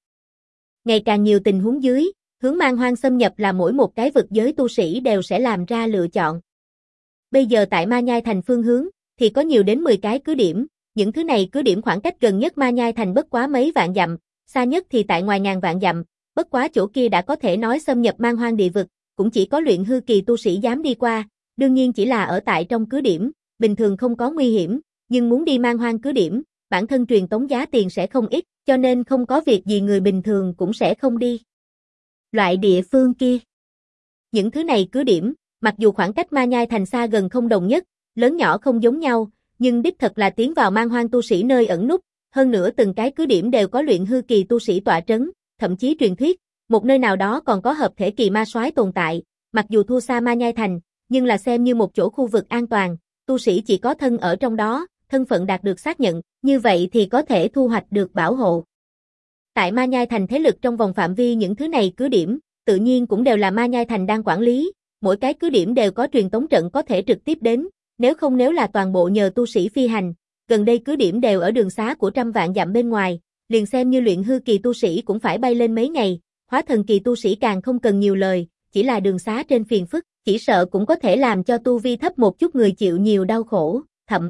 ngày càng nhiều tình huống dưới, hướng Man Hoang xâm nhập là mỗi một cái vực giới tu sĩ đều sẽ làm ra lựa chọn. Bây giờ tại Ma Nhai Thành phương hướng, thì có nhiều đến 10 cái cứ điểm, những thứ này cứ điểm khoảng cách gần nhất Ma Nhai Thành bất quá mấy vạn dặm, xa nhất thì tại ngoài ngàn vạn dặm, bất quá chỗ kia đã có thể nói xâm nhập Man Hoang địa vực, cũng chỉ có luyện hư kỳ tu sĩ dám đi qua, đương nhiên chỉ là ở tại trong cứ điểm, bình thường không có nguy hiểm, nhưng muốn đi Man Hoang cứ điểm, bản thân truyền tống giá tiền sẽ không ít, cho nên không có việc gì người bình thường cũng sẽ không đi. Loại địa phương kia. Những thứ này cứ điểm, mặc dù khoảng cách Ma Nhai Thành xa gần không đồng nhất, lớn nhỏ không giống nhau, nhưng đích thật là tiến vào Man Hoang tu sĩ nơi ẩn núp, hơn nữa từng cái cứ điểm đều có luyện hư kỳ tu sĩ tọa trấn, thậm chí truyền thuyết, một nơi nào đó còn có hợp thể kỳ ma soái tồn tại, mặc dù thua xa Ma Nhai Thành, nhưng là xem như một chỗ khu vực an toàn, tu sĩ chỉ có thân ở trong đó, thân phận đạt được xác nhận, như vậy thì có thể thu hoạch được bảo hộ. Tại Ma Nhai Thành thế lực trong vòng phạm vi những thứ này cứ điểm, tự nhiên cũng đều là Ma Nhai Thành đang quản lý, mỗi cái cứ điểm đều có truyền tống trận có thể trực tiếp đến, nếu là toàn bộ nhờ tu sĩ phi hành, gần đây cứ điểm đều ở đường xá của trăm vạn dặm bên ngoài, liền xem như luyện hư kỳ tu sĩ cũng phải bay lên mấy ngày, hóa thần kỳ tu sĩ càng không cần nhiều lời, chỉ là đường xá trên phiền phức, chỉ sợ cũng có thể làm cho tu vi thấp một chút người chịu nhiều đau khổ, thậm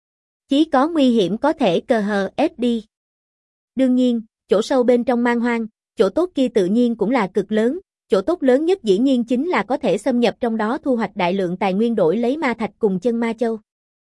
chí có nguy hiểm có thể cơ hờ ép đi. Đương nhiên, chỗ sâu bên trong man hoang, chỗ tốt kia tự nhiên cũng là cực lớn, chỗ tốt lớn nhất dĩ nhiên chính là có thể xâm nhập trong đó thu hoạch đại lượng tài nguyên đổi lấy ma thạch cùng chân ma châu.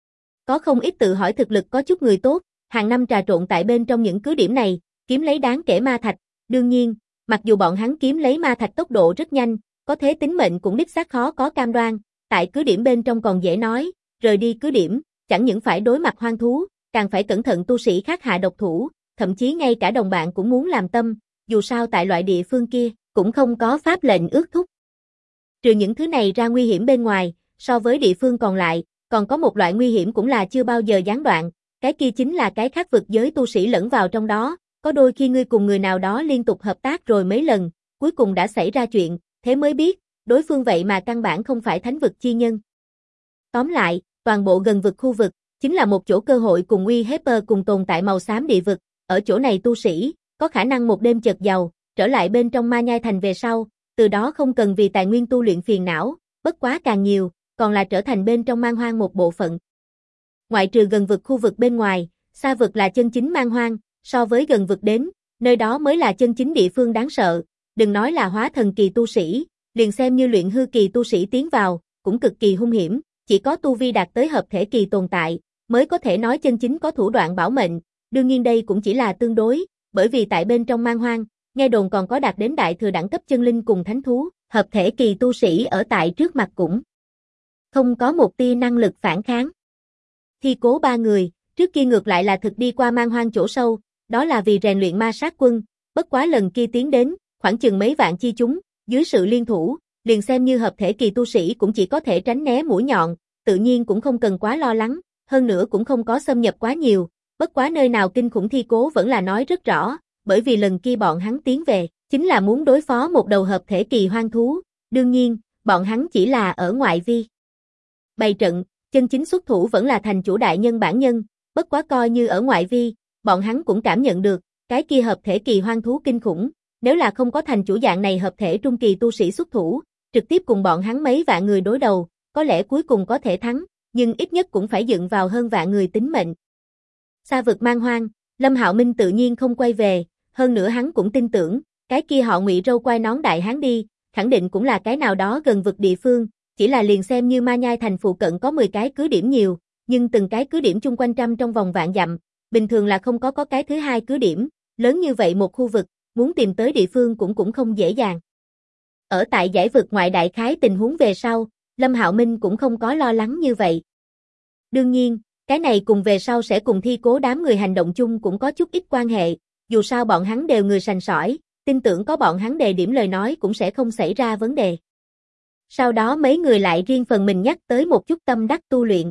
Có không ít tự hỏi thực lực có chút người tốt, hàng năm trà trộn tại bên trong những cứ điểm này, kiếm lấy đáng kể ma thạch, đương nhiên, mặc dù bọn hắn kiếm lấy ma thạch tốc độ rất nhanh, có thế tính mệnh cũng đích xác khó có cam đoan, tại cứ điểm bên trong còn dễ nói, rời đi cứ điểm, chẳng những phải đối mặt hoang thú, càng phải cẩn thận tu sĩ khác hạ độc thủ, thậm chí ngay cả đồng bạn cũng muốn làm tâm, dù sao tại loại địa phương kia, cũng không có pháp lệnh ước thúc. Trừ những thứ này ra nguy hiểm bên ngoài, so với địa phương còn lại, còn có một loại nguy hiểm cũng là chưa bao giờ gián đoạn, cái kia chính là cái khác vực giới tu sĩ lẫn vào trong đó, có đôi khi ngươi cùng người nào đó liên tục hợp tác rồi mấy lần, cuối cùng đã xảy ra chuyện, thế mới biết, đối phương vậy mà căn bản không phải thánh vực chi nhân. Tóm lại, toàn bộ gần vực khu vực, chính là một chỗ cơ hội cùng uy hiếp cùng tồn tại màu xám địa vực, ở chỗ này tu sĩ, có khả năng một đêm chợt giàu, trở lại bên trong Ma Nhai Thành về sau, từ đó không cần vì tài nguyên tu luyện phiền não, bất quá càng nhiều, còn là trở thành bên trong man hoang một bộ phận. Ngoại trừ gần vực khu vực bên ngoài, xa vực là chân chính man hoang, so với gần vực đến, nơi đó mới là chân chính địa phương đáng sợ, đừng nói là hóa thần kỳ tu sĩ, liền xem như luyện hư kỳ tu sĩ tiến vào, cũng cực kỳ hung hiểm, chỉ có tu vi đạt tới hợp thể kỳ tồn tại, mới có thể nói chân chính có thủ đoạn bảo mệnh, đương nhiên đây cũng chỉ là tương đối, bởi vì tại bên trong man hoang, nghe đồn còn có đạt đến đại thừa đẳng cấp chân linh cùng thánh thú, hợp thể kỳ tu sĩ ở tại trước mặt cũng không có một tia năng lực phản kháng. Thi Cố ba người, trước kia ngược lại là thực đi qua man hoang chỗ sâu, đó là vì rèn luyện ma sát quân, bất quá lần kia tiến đến, khoảng chừng mấy vạn chi chúng, dưới sự liên thủ, liền xem như hợp thể kỳ tu sĩ cũng chỉ có thể tránh né mũi nhọn, tự nhiên cũng không cần quá lo lắng, hơn nữa cũng không có xâm nhập quá nhiều, bất quá nơi nào kinh khủng Thi Cố vẫn là nói rất rõ, bởi vì lần kia bọn hắn tiến về, chính là muốn đối phó một đầu hợp thể kỳ hoang thú, đương nhiên, bọn hắn chỉ là ở ngoại vi. Bày trận, chân chính xuất thủ vẫn là thành chủ đại nhân bản nhân, bất quá coi như ở ngoại vi, bọn hắn cũng cảm nhận được, cái kia hợp thể kỳ hoang thú kinh khủng, nếu là không có thành chủ dạng này hợp thể trung kỳ tu sĩ xuất thủ, trực tiếp cùng bọn hắn mấy vạn người đối đầu, có lẽ cuối cùng có thể thắng, nhưng ít nhất cũng phải dựng vào hơn vạn người tính mệnh. Xa vực man hoang, Lâm Hạo Minh tự nhiên không quay về, hơn nữa hắn cũng tin tưởng, cái kia họ Ngụy râu quai nón đại hán đi, khẳng định cũng là cái nào đó gần vực địa phương, chỉ là liền xem như Ma Nhai Thành phụ cận có 10 cái cứ điểm nhiều, nhưng từng cái cứ điểm chung quanh trăm trong vòng vạn dặm, bình thường là không có cái thứ hai cứ điểm, lớn như vậy một khu vực, muốn tìm tới địa phương cũng không dễ dàng. Ở tại giải vực ngoại đại khái tình huống về sau, Lâm Hạo Minh cũng không có lo lắng như vậy. Đương nhiên, cái này cùng về sau sẽ cùng Thi Cố đám người hành động chung cũng có chút ít quan hệ, dù sao bọn hắn đều người sành sỏi, tin tưởng có bọn hắn đề điểm lời nói cũng sẽ không xảy ra vấn đề. Sau đó mấy người lại riêng phần mình nhắc tới một chút tâm đắc tu luyện.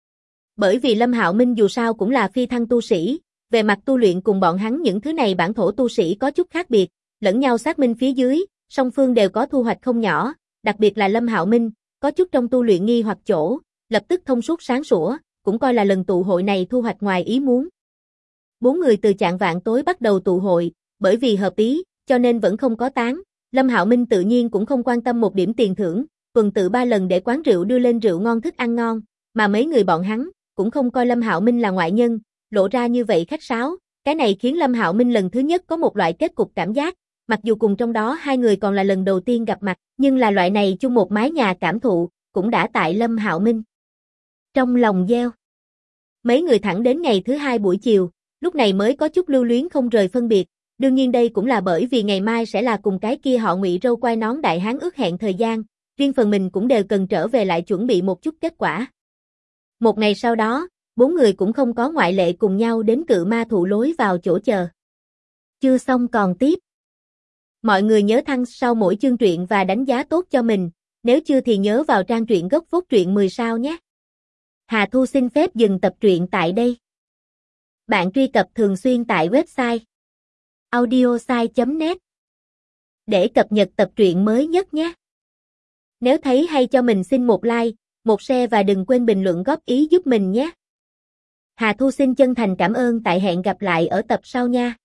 Bởi vì Lâm Hạo Minh dù sao cũng là phi thăng tu sĩ, về mặt tu luyện cùng bọn hắn những thứ này bản thổ tu sĩ có chút khác biệt, lẫn nhau xác minh phía dưới, song phương đều có thu hoạch không nhỏ, đặc biệt là Lâm Hạo Minh, có chút trong tu luyện nghi hoặc chỗ, lập tức thông suốt sáng sủa, cũng coi là lần tụ hội này thu hoạch ngoài ý muốn. 4 người từ chạng vạn tối bắt đầu tụ hội, bởi vì hợp ý, cho nên vẫn không có tán. Lâm Hạo Minh tự nhiên cũng không quan tâm một điểm tiền thưởng, tuần tự 3 lần để quán rượu đưa lên rượu ngon thức ăn ngon, mà mấy người bọn hắn cũng không coi Lâm Hạo Minh là ngoại nhân, lộ ra như vậy khách sáo, cái này khiến Lâm Hạo Minh lần thứ nhất có một loại kết cục cảm giác, mặc dù cùng trong đó hai người còn là lần đầu tiên gặp mặt, nhưng là loại này chung một mái nhà cảm thụ, cũng đã tại Lâm Hạo Minh trong lòng gieo. Mấy người thẳng đến ngày thứ hai buổi chiều, lúc này mới có chút lưu luyến không rời phân biệt, đương nhiên đây cũng là bởi vì ngày mai sẽ là cùng cái kia họ Ngụy râu quai nón đại hán ước hẹn thời gian, riêng phần mình cũng đều cần trở về lại chuẩn bị một chút kết quả. Một ngày sau đó, 4 người cũng không có ngoại lệ cùng nhau đến Cự Ma Thụ lối vào chỗ chờ. Chưa xong còn tiếp. Mọi người nhớ thăng sau mỗi chương truyện và đánh giá tốt cho mình, nếu chưa thì nhớ vào trang truyện gốc Phốt Truyện 10 sao nhé. Hà Thu xin phép dừng tập truyện tại đây. Bạn truy cập thường xuyên tại website audiosai.net để cập nhật tập truyện mới nhất nhé. Nếu thấy hay cho mình xin một like, một share và đừng quên bình luận góp ý giúp mình nhé. Hà Thu xin chân thành cảm ơn, tại hẹn gặp lại ở tập sau nha.